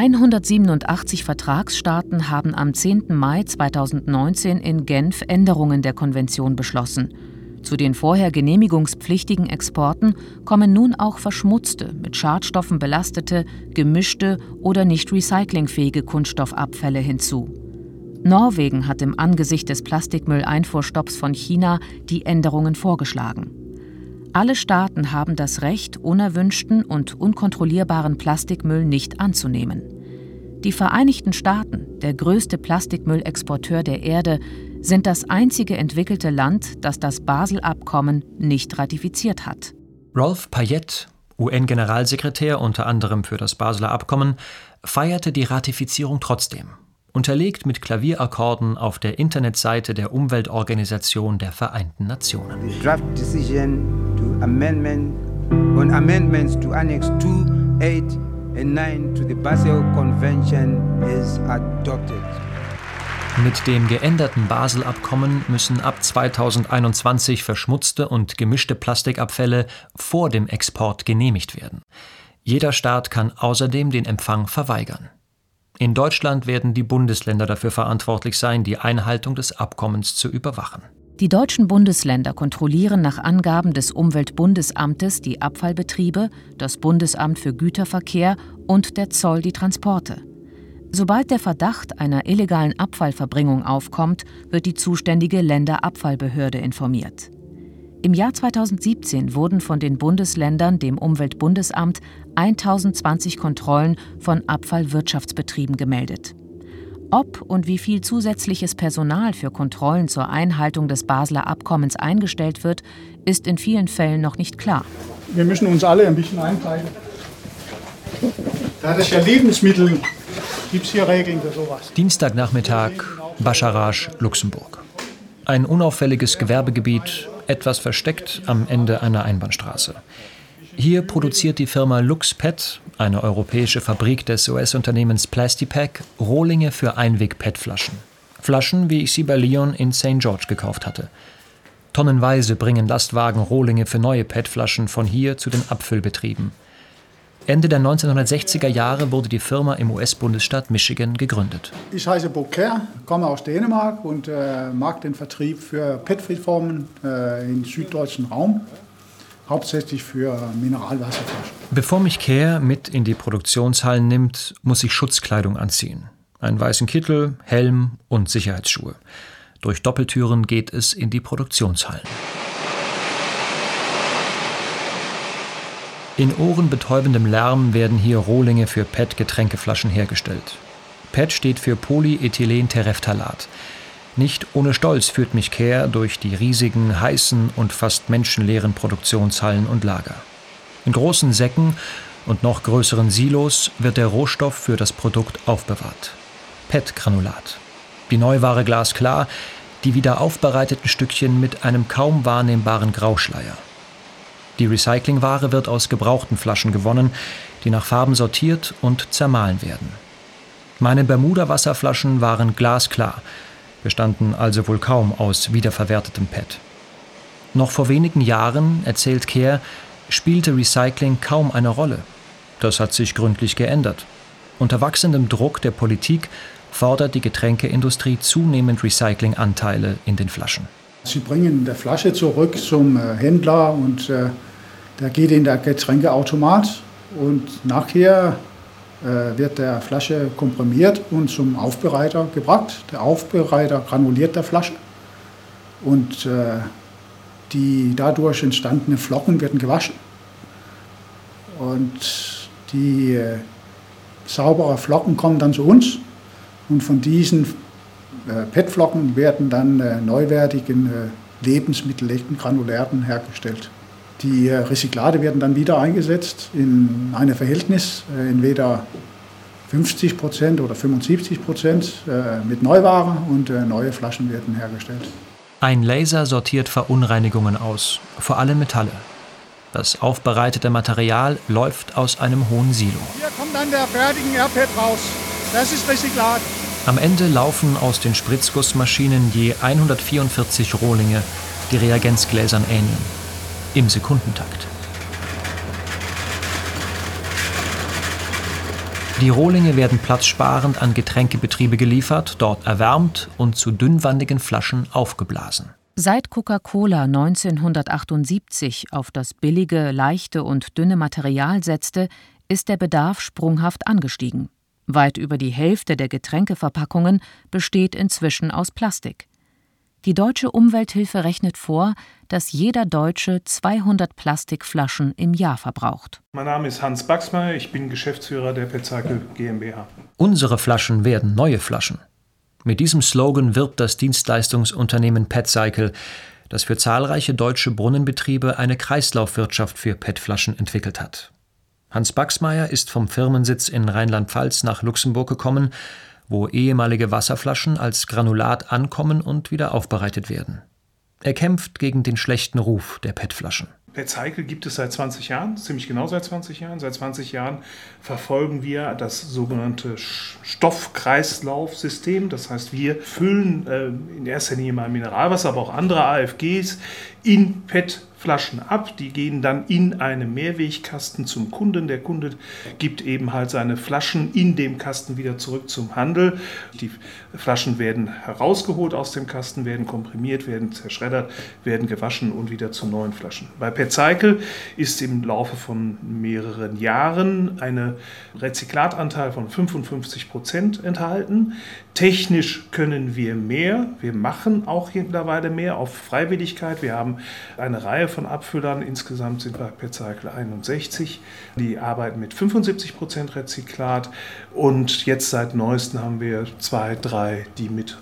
187 Vertragsstaaten haben am 10. Mai 2019 in Genf Änderungen der Konvention beschlossen. Zu den vorher genehmigungspflichtigen Exporten kommen nun auch verschmutzte, mit Schadstoffen belastete, gemischte oder nicht recyclingfähige Kunststoffabfälle hinzu. Norwegen hat im Angesicht des Plastikmülleinfuhrstopps von China die Änderungen vorgeschlagen. Alle Staaten haben das Recht, unerwünschten und unkontrollierbaren Plastikmüll nicht anzunehmen. Die Vereinigten Staaten, der größte Plastikmüllexporteur der Erde, sind das einzige entwickelte Land, das das Basel-Abkommen nicht ratifiziert hat. Rolf Payette, UN-Generalsekretär unter anderem für das Basler Abkommen, feierte die Ratifizierung trotzdem, unterlegt mit Klavierakkorden auf der Internetseite der Umweltorganisation der Vereinten Nationen. The draft decision to amendments to Annex 2, 8 and 9 to the Basel Convention is adopted. Mit dem geänderten Basel-Abkommen müssen ab 2021 verschmutzte und gemischte Plastikabfälle vor dem Export genehmigt werden. Jeder Staat kann außerdem den Empfang verweigern. In Deutschland werden die Bundesländer dafür verantwortlich sein, die Einhaltung des Abkommens zu überwachen. Die deutschen Bundesländer kontrollieren nach Angaben des Umweltbundesamtes die Abfallbetriebe, das Bundesamt für Güterverkehr und der Zoll die Transporte. Sobald der Verdacht einer illegalen Abfallverbringung aufkommt, wird die zuständige Länderabfallbehörde informiert. Im Jahr 2017 wurden von den Bundesländern dem Umweltbundesamt 1020 Kontrollen von Abfallwirtschaftsbetrieben gemeldet. Ob und wie viel zusätzliches Personal für Kontrollen zur Einhaltung des Basler Abkommens eingestellt wird, ist in vielen Fällen noch nicht klar. Wir müssen uns alle ein bisschen einteilen. Da das ja Lebensmittel gibt es hier Regeln für sowas. Dienstagnachmittag, Bacharach, Luxemburg. Ein unauffälliges Gewerbegebiet, etwas versteckt am Ende einer Einbahnstraße. Hier produziert die Firma LuxPet, eine europäische Fabrik des US-Unternehmens Plastipack, Rohlinge für Einweg-PET-Flaschen. Flaschen, wie ich sie bei Lyon in St. George gekauft hatte. Tonnenweise bringen Lastwagen Rohlinge für neue PET-Flaschen von hier zu den Abfüllbetrieben. Ende der 1960er Jahre wurde die Firma im US-Bundesstaat Michigan gegründet. Ich heiße Bo Kjær, komme aus Dänemark und mag den Vertrieb für PET-Friedformen im süddeutschen Raum, hauptsächlich für Mineralwasserflaschen. Bevor mich Kjær mit in die Produktionshallen nimmt, muss ich Schutzkleidung anziehen. Einen weißen Kittel, Helm und Sicherheitsschuhe. Durch Doppeltüren geht es in die Produktionshallen. In ohrenbetäubendem Lärm werden hier Rohlinge für PET-Getränkeflaschen hergestellt. PET steht für Polyethylenterephthalat. Nicht ohne Stolz führt mich Kjær durch die riesigen, heißen und fast menschenleeren Produktionshallen und Lager. In großen Säcken und noch größeren Silos wird der Rohstoff für das Produkt aufbewahrt. PET-Granulat. Die Neuware glasklar, die wieder aufbereiteten Stückchen mit einem kaum wahrnehmbaren Grauschleier. Die Recyclingware wird aus gebrauchten Flaschen gewonnen, die nach Farben sortiert und zermahlen werden. Meine Bermuda-Wasserflaschen waren glasklar, bestanden also wohl kaum aus wiederverwertetem PET. Noch vor wenigen Jahren, erzählt Kjær, spielte Recycling kaum eine Rolle. Das hat sich gründlich geändert. Unter wachsendem Druck der Politik fordert die Getränkeindustrie zunehmend Recyclinganteile in den Flaschen. Sie bringen die Flasche zurück zum Händler und der geht in der Getränkeautomat und nachher wird der Flasche komprimiert und zum Aufbereiter gebracht. Der Aufbereiter granuliert der Flasche und die dadurch entstandenen Flocken werden gewaschen. Und die sauberen Flocken kommen dann zu uns und von diesen PET-Flocken werden dann neuwertigen lebensmittelechten Granulaten hergestellt. Die Recyclate werden dann wieder eingesetzt in einem Verhältnis, entweder 50% oder 75% mit Neuware und neue Flaschen werden hergestellt. Ein Laser sortiert Verunreinigungen aus, vor allem Metalle. Das aufbereitete Material läuft aus einem hohen Silo. Hier kommt dann der fertigen Air-PET raus. Das ist Recyclat. Am Ende laufen aus den Spritzgussmaschinen je 144 Rohlinge, die Reagenzgläsern ähneln. Im Sekundentakt. Die Rohlinge werden platzsparend an Getränkebetriebe geliefert, dort erwärmt und zu dünnwandigen Flaschen aufgeblasen. Seit Coca-Cola 1978 auf das billige, leichte und dünne Material setzte, ist der Bedarf sprunghaft angestiegen. Weit über die Hälfte der Getränkeverpackungen besteht inzwischen aus Plastik. Die Deutsche Umwelthilfe rechnet vor, dass jeder Deutsche 200 Plastikflaschen im Jahr verbraucht. Mein Name ist Hans Baxmeier, ich bin Geschäftsführer der PetCycle GmbH. Unsere Flaschen werden neue Flaschen. Mit diesem Slogan wirbt das Dienstleistungsunternehmen PetCycle, das für zahlreiche deutsche Brunnenbetriebe eine Kreislaufwirtschaft für PET-Flaschen entwickelt hat. Hans Baxmeier ist vom Firmensitz in Rheinland-Pfalz nach Luxemburg gekommen, wo ehemalige Wasserflaschen als Granulat ankommen und wieder aufbereitet werden. Er kämpft gegen den schlechten Ruf der PET-Flaschen. PetCycle gibt es seit 20 Jahren, ziemlich genau seit 20 Jahren. Seit 20 Jahren verfolgen wir das sogenannte Stoffkreislaufsystem. Das heißt, wir füllen in erster Linie mal Mineralwasser, aber auch andere AFGs in PET-Flaschen ab. Die gehen dann in einen Mehrwegkasten zum Kunden. Der Kunde gibt eben halt seine Flaschen in dem Kasten wieder zurück zum Handel. Die Flaschen werden herausgeholt aus dem Kasten, werden komprimiert, werden zerschreddert, werden gewaschen und wieder zu neuen Flaschen. Bei PetCycle ist im Laufe von mehreren Jahren ein Rezyklatanteil von 55% enthalten. Technisch können wir mehr. Wir machen auch mittlerweile mehr auf Freiwilligkeit. Wir haben eine Reihe von Abfüllern. Insgesamt sind bei PetCycle 61. Die arbeiten mit 75% Rezyklat. Und jetzt seit neuestem haben wir 2, 3, die mit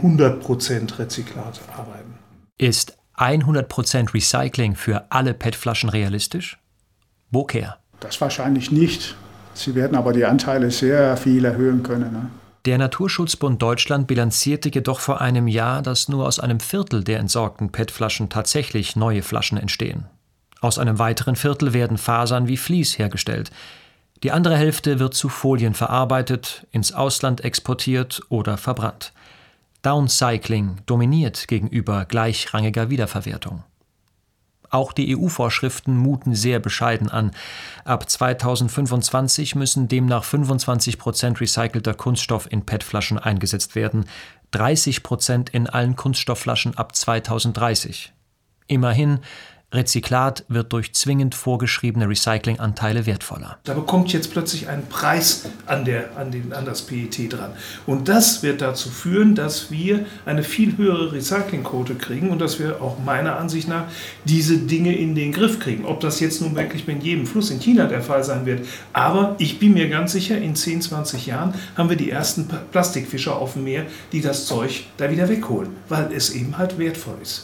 100% Rezyklat arbeiten. Ist 100% Recycling für alle PET-Flaschen realistisch? Bo Kjær. Das wahrscheinlich nicht. Sie werden aber die Anteile sehr viel erhöhen können. Ne? Der Naturschutzbund Deutschland bilanzierte jedoch vor einem Jahr, dass nur aus einem Viertel der entsorgten PET-Flaschen tatsächlich neue Flaschen entstehen. Aus einem weiteren Viertel werden Fasern wie Vlies hergestellt. Die andere Hälfte wird zu Folien verarbeitet, ins Ausland exportiert oder verbrannt. Downcycling dominiert gegenüber gleichrangiger Wiederverwertung. Auch die EU-Vorschriften muten sehr bescheiden an. Ab 2025 müssen demnach 25% recycelter Kunststoff in PET-Flaschen eingesetzt werden, 30% in allen Kunststoffflaschen ab 2030. Immerhin, Rezyklat wird durch zwingend vorgeschriebene Recyclinganteile wertvoller. Da bekommt jetzt plötzlich einen Preis an das PET dran. Und das wird dazu führen, dass wir eine viel höhere Recyclingquote kriegen und dass wir auch meiner Ansicht nach diese Dinge in den Griff kriegen. Ob das jetzt nun wirklich in jedem Fluss in China der Fall sein wird. Aber ich bin mir ganz sicher, in 10, 20 Jahren haben wir die ersten Plastikfischer auf dem Meer, die das Zeug da wieder wegholen, weil es eben halt wertvoll ist.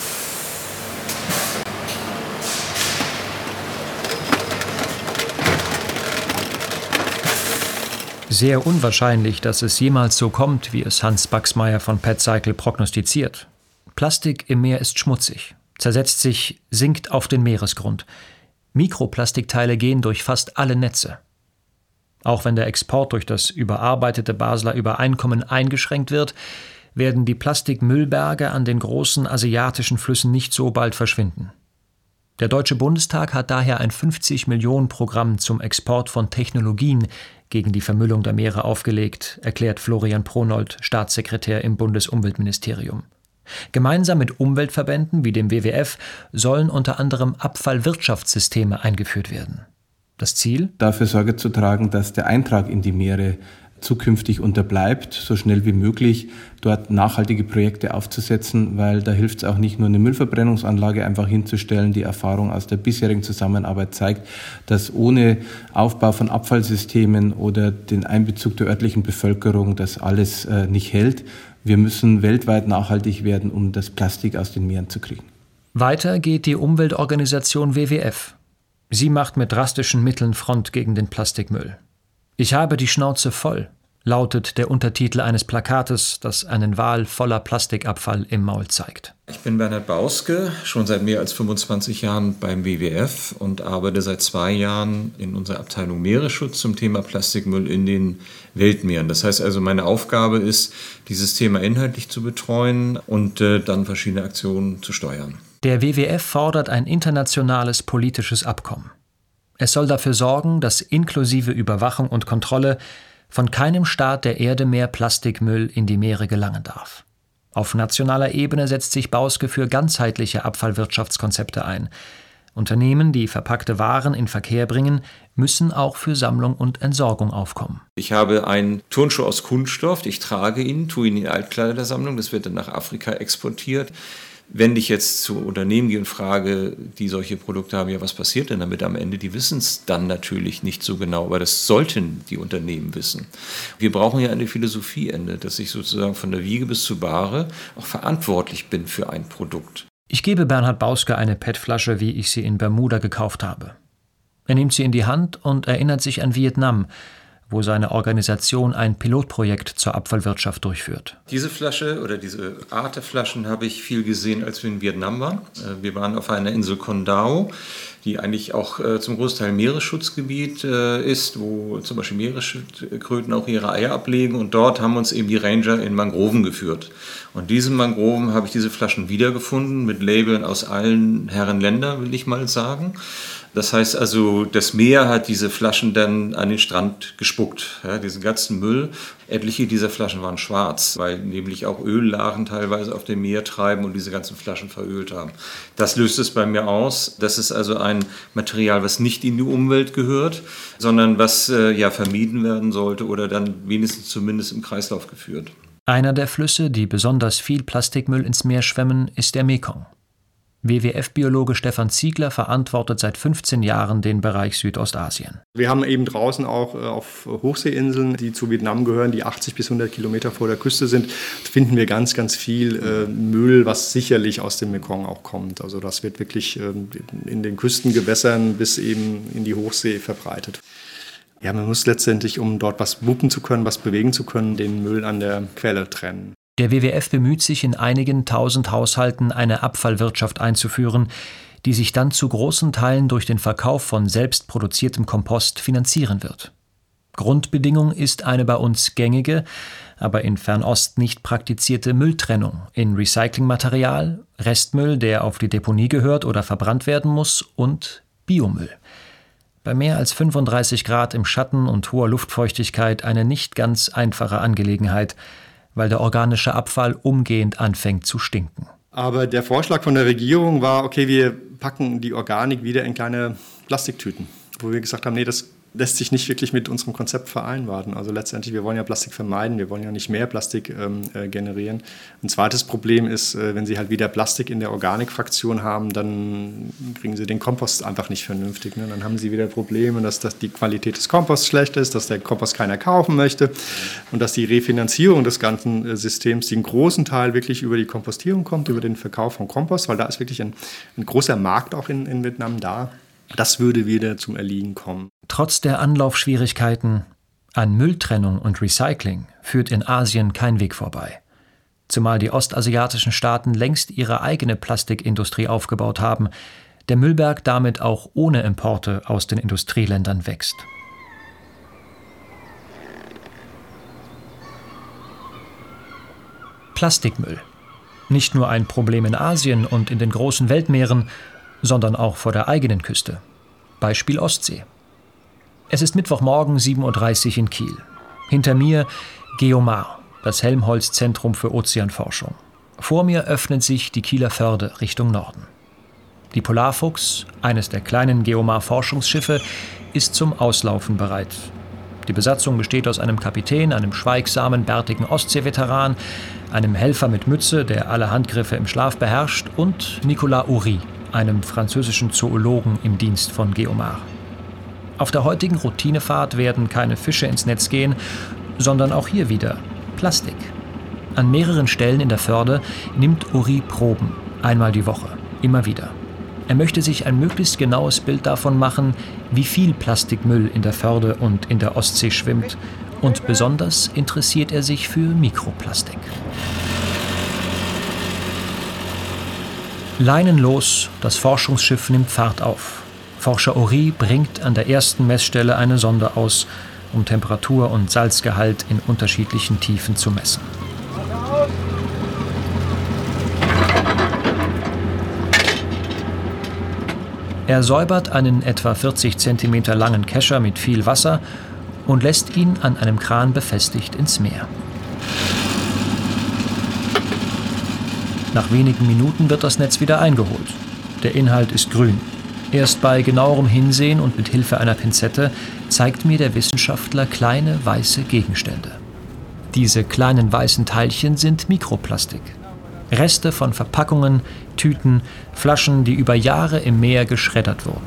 Sehr unwahrscheinlich, dass es jemals so kommt, wie es Hans Baxmeier von PetCycle prognostiziert. Plastik im Meer ist schmutzig, zersetzt sich, sinkt auf den Meeresgrund. Mikroplastikteile gehen durch fast alle Netze. Auch wenn der Export durch das überarbeitete Basler Übereinkommen eingeschränkt wird, werden die Plastikmüllberge an den großen asiatischen Flüssen nicht so bald verschwinden. Der Deutsche Bundestag hat daher ein 50-Millionen-Programm zum Export von Technologien gegen die Vermüllung der Meere aufgelegt, erklärt Florian Pronold, Staatssekretär im Bundesumweltministerium. Gemeinsam mit Umweltverbänden wie dem WWF sollen unter anderem Abfallwirtschaftssysteme eingeführt werden. Das Ziel? Dafür Sorge zu tragen, dass der Eintrag in die Meere zukünftig unterbleibt, so schnell wie möglich dort nachhaltige Projekte aufzusetzen, weil da hilft es auch nicht nur, eine Müllverbrennungsanlage einfach hinzustellen. Die Erfahrung aus der bisherigen Zusammenarbeit zeigt, dass ohne Aufbau von Abfallsystemen oder den Einbezug der örtlichen Bevölkerung das alles nicht hält. Wir müssen weltweit nachhaltig werden, um das Plastik aus den Meeren zu kriegen. Weiter geht die Umweltorganisation WWF. Sie macht mit drastischen Mitteln Front gegen den Plastikmüll. »Ich habe die Schnauze voll«, lautet der Untertitel eines Plakates, das einen Wal voller Plastikabfall im Maul zeigt. Ich bin Bernhard Bauske, schon seit mehr als 25 Jahren beim WWF und arbeite seit 2 Jahren in unserer Abteilung Meeresschutz zum Thema Plastikmüll in den Weltmeeren. Das heißt also, meine Aufgabe ist, dieses Thema inhaltlich zu betreuen und dann verschiedene Aktionen zu steuern. Der WWF fordert ein internationales politisches Abkommen. Es soll dafür sorgen, dass inklusive Überwachung und Kontrolle von keinem Staat der Erde mehr Plastikmüll in die Meere gelangen darf. Auf nationaler Ebene setzt sich Bauske für ganzheitliche Abfallwirtschaftskonzepte ein. Unternehmen, die verpackte Waren in Verkehr bringen, müssen auch für Sammlung und Entsorgung aufkommen. Ich habe einen Turnschuh aus Kunststoff, ich trage ihn, tue ihn in die Altkleidersammlung, das wird dann nach Afrika exportiert. Wenn ich jetzt zu Unternehmen gehe und frage, die solche Produkte haben, ja, was passiert denn damit am Ende? Die wissen es dann natürlich nicht so genau, aber das sollten die Unternehmen wissen. Wir brauchen ja eine Philosophieende, dass ich sozusagen von der Wiege bis zur Bahre auch verantwortlich bin für ein Produkt. Ich gebe Bernhard Bauske eine PET-Flasche, wie ich sie in Bermuda gekauft habe. Er nimmt sie in die Hand und erinnert sich an Vietnam, wo seine Organisation ein Pilotprojekt zur Abfallwirtschaft durchführt. Diese Flasche oder diese Art der Flaschen habe ich viel gesehen, als wir in Vietnam waren. Wir waren auf einer Insel Con Dao, die eigentlich auch zum Großteil Meeresschutzgebiet ist, wo zum Beispiel Meeresschildkröten auch ihre Eier ablegen. Und dort haben uns eben die Ranger in Mangroven geführt. Und diesen Mangroven habe ich diese Flaschen wiedergefunden mit Labeln aus allen Herren Ländern, will ich mal sagen. Das heißt also, das Meer hat diese Flaschen dann an den Strand gespuckt, ja, diesen ganzen Müll. Etliche dieser Flaschen waren schwarz, weil nämlich auch Öllagen teilweise auf dem Meer treiben und diese ganzen Flaschen verölt haben. Das löst es bei mir aus. Das ist also ein Material, was nicht in die Umwelt gehört, sondern was vermieden werden sollte oder dann wenigstens zumindest im Kreislauf geführt. Einer der Flüsse, die besonders viel Plastikmüll ins Meer schwemmen, ist der Mekong. WWF-Biologe Stefan Ziegler verantwortet seit 15 Jahren den Bereich Südostasien. Wir haben eben draußen auch auf Hochseeinseln, die zu Vietnam gehören, die 80 bis 100 Kilometer vor der Küste sind, finden wir ganz, ganz viel Müll, was sicherlich aus dem Mekong auch kommt. Also das wird wirklich in den Küstengewässern bis eben in die Hochsee verbreitet. Ja, man muss letztendlich, um dort was wuppen zu können, was bewegen zu können, den Müll an der Quelle trennen. Der WWF bemüht sich, in einigen 1000 Haushalten eine Abfallwirtschaft einzuführen, die sich dann zu großen Teilen durch den Verkauf von selbst produziertem Kompost finanzieren wird. Grundbedingung ist eine bei uns gängige, aber in Fernost nicht praktizierte Mülltrennung in Recyclingmaterial, Restmüll, der auf die Deponie gehört oder verbrannt werden muss, und Biomüll. Bei mehr als 35 Grad im Schatten und hoher Luftfeuchtigkeit eine nicht ganz einfache Angelegenheit, weil der organische Abfall umgehend anfängt zu stinken. Aber der Vorschlag von der Regierung war, okay, wir packen die Organik wieder in kleine Plastiktüten, wo wir gesagt haben, nee, das lässt sich nicht wirklich mit unserem Konzept vereinbaren. Also letztendlich, wir wollen ja Plastik vermeiden, wir wollen ja nicht mehr Plastik generieren. Ein zweites Problem ist, wenn Sie halt wieder Plastik in der Organikfraktion haben, dann kriegen Sie den Kompost einfach nicht vernünftig. Ne? Dann haben Sie wieder Probleme, dass die Qualität des Komposts schlecht ist, dass der Kompost keiner kaufen möchte und dass die Refinanzierung des ganzen Systems, die einen großen Teil wirklich über die Kompostierung kommt, über den Verkauf von Kompost, weil da ist wirklich ein großer Markt auch in Vietnam da. Das würde wieder zum Erliegen kommen. Trotz der Anlaufschwierigkeiten an Mülltrennung und Recycling führt in Asien kein Weg vorbei. Zumal die ostasiatischen Staaten längst ihre eigene Plastikindustrie aufgebaut haben, der Müllberg damit auch ohne Importe aus den Industrieländern wächst. Plastikmüll. Nicht nur ein Problem in Asien und in den großen Weltmeeren, sondern auch vor der eigenen Küste. Beispiel Ostsee. Es ist Mittwochmorgen 7:30 Uhr in Kiel. Hinter mir Geomar, das Helmholtz-Zentrum für Ozeanforschung. Vor mir öffnet sich die Kieler Förde Richtung Norden. Die Polarfuchs, eines der kleinen Geomar-Forschungsschiffe, ist zum Auslaufen bereit. Die Besatzung besteht aus einem Kapitän, einem schweigsamen, bärtigen Ostsee-Veteran, einem Helfer mit Mütze, der alle Handgriffe im Schlaf beherrscht, und Nicolas Houry, einem französischen Zoologen im Dienst von Geomar. Auf der heutigen Routinefahrt werden keine Fische ins Netz gehen, sondern auch hier wieder Plastik. An mehreren Stellen in der Förde nimmt Houry Proben, einmal die Woche, immer wieder. Er möchte sich ein möglichst genaues Bild davon machen, wie viel Plastikmüll in der Förde und in der Ostsee schwimmt, und besonders interessiert er sich für Mikroplastik. Leinenlos, das Forschungsschiff nimmt Fahrt auf. Forscher Houry bringt an der ersten Messstelle eine Sonde aus, um Temperatur und Salzgehalt in unterschiedlichen Tiefen zu messen. Er säubert einen etwa 40 cm langen Kescher mit viel Wasser und lässt ihn an einem Kran befestigt ins Meer. Nach wenigen Minuten wird das Netz wieder eingeholt. Der Inhalt ist grün. Erst bei genauerem Hinsehen und mit Hilfe einer Pinzette zeigt mir der Wissenschaftler kleine weiße Gegenstände. Diese kleinen weißen Teilchen sind Mikroplastik. Reste von Verpackungen, Tüten, Flaschen, die über Jahre im Meer geschreddert wurden.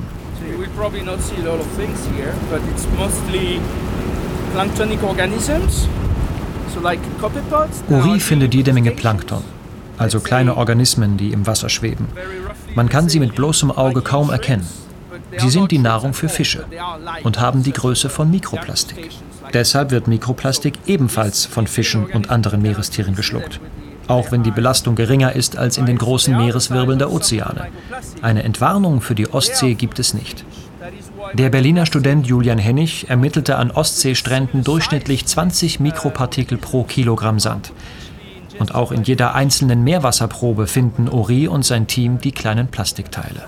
Houry findet jede Menge Plankton, also kleine Organismen, die im Wasser schweben. Man kann sie mit bloßem Auge kaum erkennen. Sie sind die Nahrung für Fische und haben die Größe von Mikroplastik. Deshalb wird Mikroplastik ebenfalls von Fischen und anderen Meerestieren geschluckt. Auch wenn die Belastung geringer ist als in den großen Meereswirbeln der Ozeane. Eine Entwarnung für die Ostsee gibt es nicht. Der Berliner Student Julian Hennig ermittelte an Ostseestränden durchschnittlich 20 Mikropartikel pro Kilogramm Sand. Und auch in jeder einzelnen Meerwasserprobe finden Houry und sein Team die kleinen Plastikteile.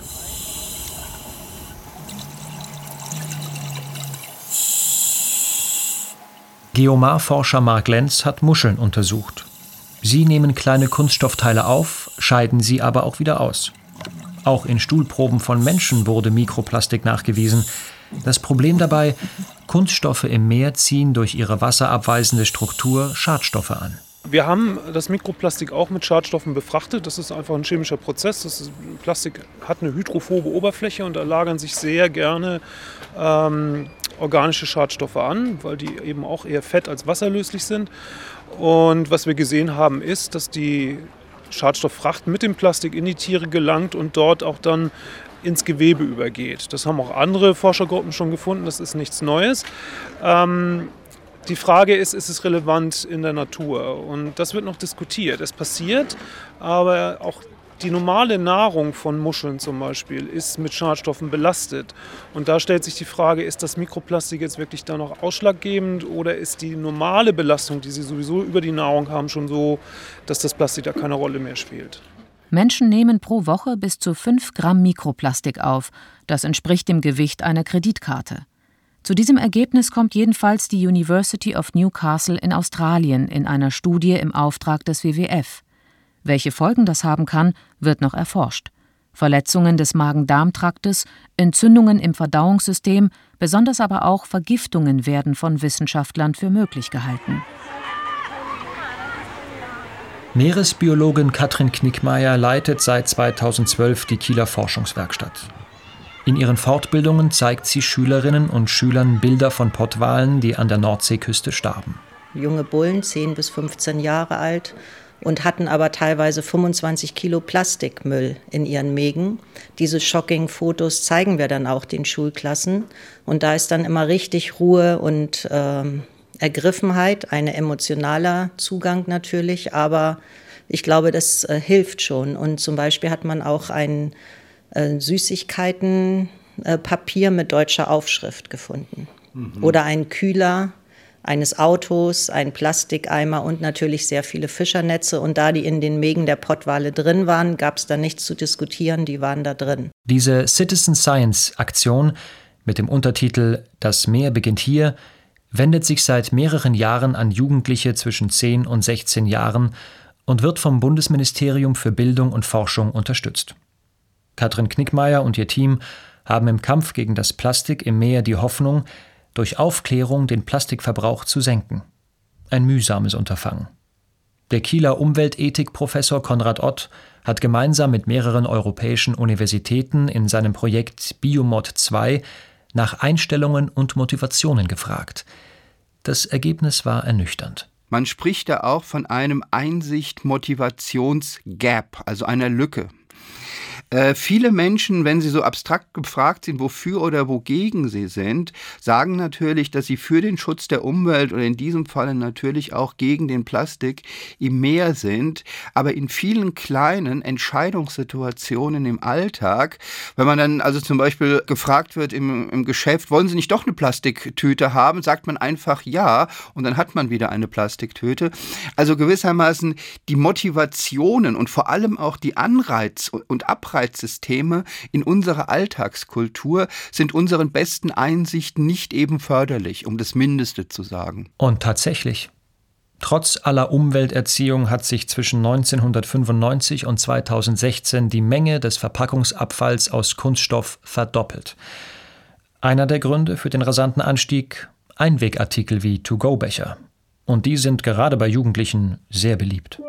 Geomar-Forscher Mark Lenz hat Muscheln untersucht. Sie nehmen kleine Kunststoffteile auf, scheiden sie aber auch wieder aus. Auch in Stuhlproben von Menschen wurde Mikroplastik nachgewiesen. Das Problem dabei: Kunststoffe im Meer ziehen durch ihre wasserabweisende Struktur Schadstoffe an. Wir haben das Mikroplastik auch mit Schadstoffen befrachtet. Das ist einfach ein chemischer Prozess. Plastik hat eine hydrophobe Oberfläche und da lagern sich sehr gerne organische Schadstoffe an, weil die eben auch eher fett- als wasserlöslich sind. Und was wir gesehen haben, ist, dass die Schadstofffracht mit dem Plastik in die Tiere gelangt und dort auch dann ins Gewebe übergeht. Das haben auch andere Forschergruppen schon gefunden, das ist nichts Neues. Die Frage ist es relevant in der Natur? Und das wird noch diskutiert. Es passiert, aber auch Die normale Nahrung von Muscheln zum Beispiel ist mit Schadstoffen belastet. Und da stellt sich die Frage, ist das Mikroplastik jetzt wirklich da noch ausschlaggebend oder ist die normale Belastung, die sie sowieso über die Nahrung haben, schon so, dass das Plastik da keine Rolle mehr spielt? Menschen nehmen pro Woche bis zu 5 Gramm Mikroplastik auf. Das entspricht dem Gewicht einer Kreditkarte. Zu diesem Ergebnis kommt jedenfalls die University of Newcastle in Australien in einer Studie im Auftrag des WWF. Welche Folgen das haben kann, wird noch erforscht. Verletzungen des Magen-Darm-Traktes, Entzündungen im Verdauungssystem, besonders aber auch Vergiftungen werden von Wissenschaftlern für möglich gehalten. Meeresbiologin Katrin Knickmeyer leitet seit 2012 die Kieler Forschungswerkstatt. In ihren Fortbildungen zeigt sie Schülerinnen und Schülern Bilder von Pottwalen, die an der Nordseeküste starben. Junge Bullen, 10 bis 15 Jahre alt, und hatten aber teilweise 25 Kilo Plastikmüll in ihren Mägen. Diese shocking-Fotos zeigen wir dann auch den Schulklassen. Und da ist dann immer richtig Ruhe und Ergriffenheit, ein emotionaler Zugang natürlich. Aber ich glaube, das hilft schon. Und zum Beispiel hat man auch ein Süßigkeitenpapier mit deutscher Aufschrift gefunden. Oder einen Kühler eines Autos, ein Plastikeimer und natürlich sehr viele Fischernetze. Und da die in den Mägen der Pottwale drin waren, gab es da nichts zu diskutieren, die waren da drin. Diese Citizen Science-Aktion mit dem Untertitel »Das Meer beginnt hier« wendet sich seit mehreren Jahren an Jugendliche zwischen 10 und 16 Jahren und wird vom Bundesministerium für Bildung und Forschung unterstützt. Katrin Knickmeyer und ihr Team haben im Kampf gegen das Plastik im Meer die Hoffnung, durch Aufklärung den Plastikverbrauch zu senken. Ein mühsames Unterfangen. Der Kieler Umweltethikprofessor Konrad Ott hat gemeinsam mit mehreren europäischen Universitäten in seinem Projekt Biomod 2 nach Einstellungen und Motivationen gefragt. Das Ergebnis war ernüchternd. Man spricht da auch von einem Einsicht-Motivations-Gap, also einer Lücke. Viele Menschen, wenn sie so abstrakt gefragt sind, wofür oder wogegen sie sind, sagen natürlich, dass sie für den Schutz der Umwelt oder in diesem Falle natürlich auch gegen den Plastik im Meer sind. Aber in vielen kleinen Entscheidungssituationen im Alltag, wenn man dann also zum Beispiel gefragt wird im Geschäft, wollen Sie nicht doch eine Plastiktüte haben, sagt man einfach ja und dann hat man wieder eine Plastiktüte. Also gewissermaßen die Motivationen und vor allem auch die Anreiz- und Abreizsysteme in unserer Alltagskultur sind unseren besten Einsichten nicht eben förderlich, um das Mindeste zu sagen. Und tatsächlich. Trotz aller Umwelterziehung hat sich zwischen 1995 und 2016 die Menge des Verpackungsabfalls aus Kunststoff verdoppelt. Einer der Gründe für den rasanten Anstieg: Einwegartikel wie To-Go-Becher. Und die sind gerade bei Jugendlichen sehr beliebt.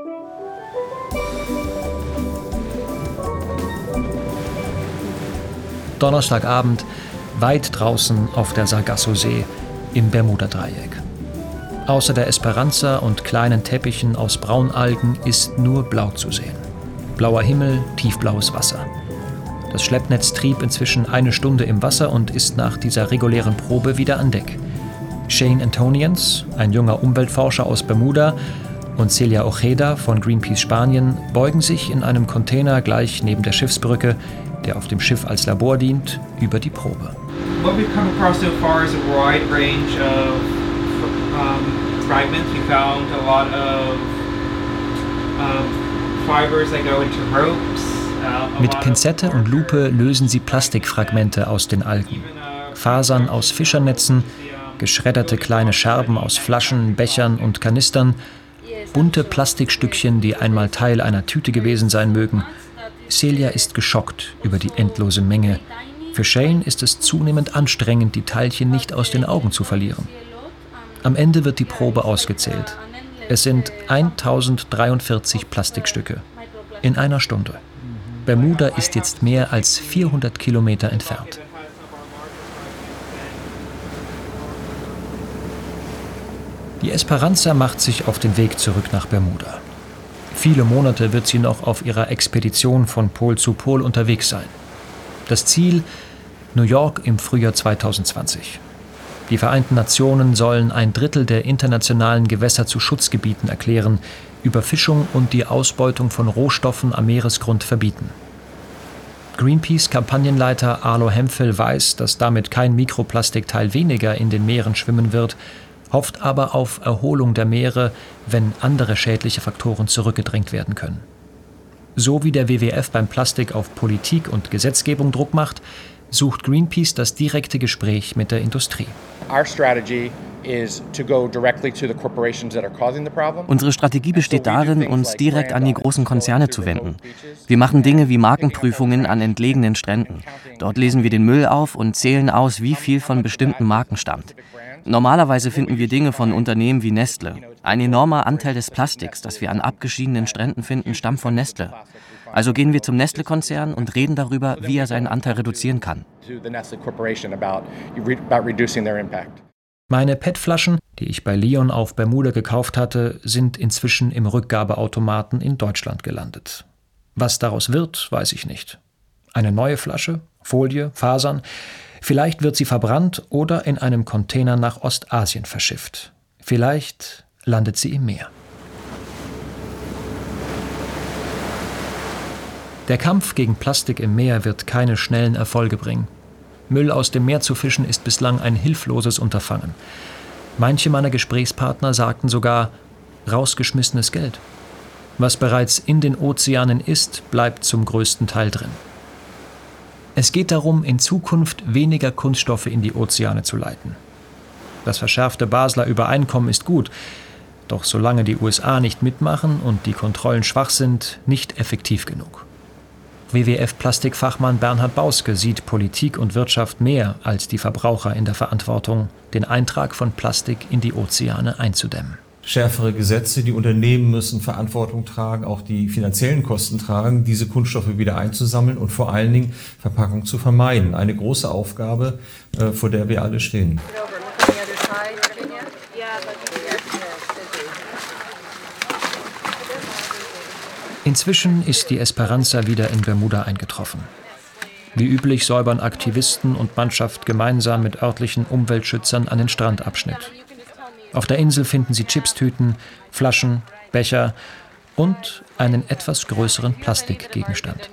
Donnerstagabend, weit draußen auf der Sargasso-See im Bermuda-Dreieck. Außer der Esperanza und kleinen Teppichen aus Braunalgen ist nur Blau zu sehen. Blauer Himmel, tiefblaues Wasser. Das Schleppnetz trieb inzwischen 1 Stunde im Wasser und ist nach dieser regulären Probe wieder an Deck. Shane Antonians, ein junger Umweltforscher aus Bermuda, und Celia Ojeda von Greenpeace Spanien beugen sich in einem Container gleich neben der Schiffsbrücke, der auf dem Schiff als Labor dient, über die Probe. What we've come across so far is a wide range of fragments. We found a lot of fibers that go into ropes. Mit Pinzette und Lupe lösen sie Plastikfragmente aus den Algen. Fasern aus Fischernetzen, geschredderte kleine Scherben aus Flaschen, Bechern und Kanistern, bunte Plastikstückchen, die einmal Teil einer Tüte gewesen sein mögen. Celia ist geschockt über die endlose Menge. Für Shane ist es zunehmend anstrengend, die Teilchen nicht aus den Augen zu verlieren. Am Ende wird die Probe ausgezählt. Es sind 1043 Plastikstücke. In einer Stunde. Bermuda ist jetzt mehr als 400 Kilometer entfernt. Die Esperanza macht sich auf den Weg zurück nach Bermuda. Viele Monate wird sie noch auf ihrer Expedition von Pol zu Pol unterwegs sein. Das Ziel: New York im Frühjahr 2020. Die Vereinten Nationen sollen 1/3 der internationalen Gewässer zu Schutzgebieten erklären, Überfischung und die Ausbeutung von Rohstoffen am Meeresgrund verbieten. Greenpeace-Kampagnenleiter Arlo Hemphill weiß, dass damit kein Mikroplastikteil weniger in den Meeren schwimmen wird, hofft aber auf Erholung der Meere, wenn andere schädliche Faktoren zurückgedrängt werden können. So wie der WWF beim Plastik auf Politik und Gesetzgebung Druck macht, sucht Greenpeace das direkte Gespräch mit der Industrie. Unsere Strategie besteht darin, uns direkt an die großen Konzerne zu wenden. Wir machen Dinge wie Markenprüfungen an entlegenen Stränden. Dort lesen wir den Müll auf und zählen aus, wie viel von bestimmten Marken stammt. Normalerweise finden wir Dinge von Unternehmen wie Nestle. Ein enormer Anteil des Plastiks, das wir an abgeschiedenen Stränden finden, stammt von Nestle. Also gehen wir zum Nestle-Konzern und reden darüber, wie er seinen Anteil reduzieren kann. Meine PET-Flaschen, die ich bei Leon auf Bermuda gekauft hatte, sind inzwischen im Rückgabeautomaten in Deutschland gelandet. Was daraus wird, weiß ich nicht. Eine neue Flasche, Folie, Fasern. Vielleicht wird sie verbrannt oder in einem Container nach Ostasien verschifft. Vielleicht landet sie im Meer. Der Kampf gegen Plastik im Meer wird keine schnellen Erfolge bringen. Müll aus dem Meer zu fischen ist bislang ein hilfloses Unterfangen. Manche meiner Gesprächspartner sagten sogar, rausgeschmissenes Geld. Was bereits in den Ozeanen ist, bleibt zum größten Teil drin. Es geht darum, in Zukunft weniger Kunststoffe in die Ozeane zu leiten. Das verschärfte Basler Übereinkommen ist gut, doch solange die USA nicht mitmachen und die Kontrollen schwach sind, nicht effektiv genug. WWF-Plastikfachmann Bernhard Bauske sieht Politik und Wirtschaft mehr als die Verbraucher in der Verantwortung, den Eintrag von Plastik in die Ozeane einzudämmen. Schärfere Gesetze, die Unternehmen müssen Verantwortung tragen, auch die finanziellen Kosten tragen, diese Kunststoffe wieder einzusammeln und vor allen Dingen Verpackung zu vermeiden. Eine große Aufgabe, vor der wir alle stehen. Inzwischen ist die Esperanza wieder in Bermuda eingetroffen. Wie üblich säubern Aktivisten und Mannschaft gemeinsam mit örtlichen Umweltschützern einen Strandabschnitt. Auf der Insel finden sie Chipstüten, Flaschen, Becher und einen etwas größeren Plastikgegenstand.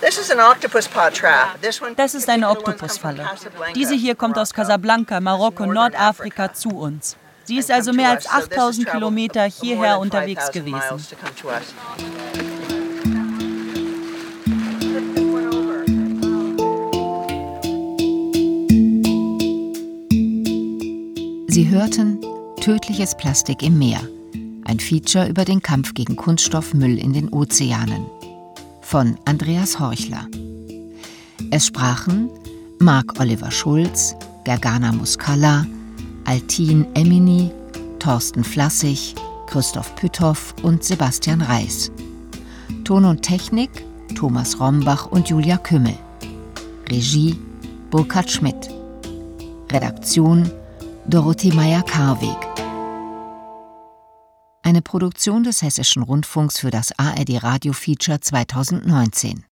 Das ist eine Oktopusfalle. Diese hier kommt aus Casablanca, Marokko, Nordafrika zu uns. Sie ist also mehr als 8000 Kilometer hierher unterwegs gewesen. Sie hörten Tödliches Plastik im Meer, ein Feature über den Kampf gegen Kunststoffmüll in den Ozeanen, von Andreas Horchler. Es sprachen Marc Oliver Schulz, Gergana Muscala, Altin Emini, Thorsten Flassig, Christoph Pütthoff und Sebastian Reis. Ton und Technik Thomas Rombach und Julia Kümmel. Regie Burkhard Schmidt. Redaktion Dorothee Meyer-Karweg. Eine Produktion des Hessischen Rundfunks für das ARD Radio Feature 2019.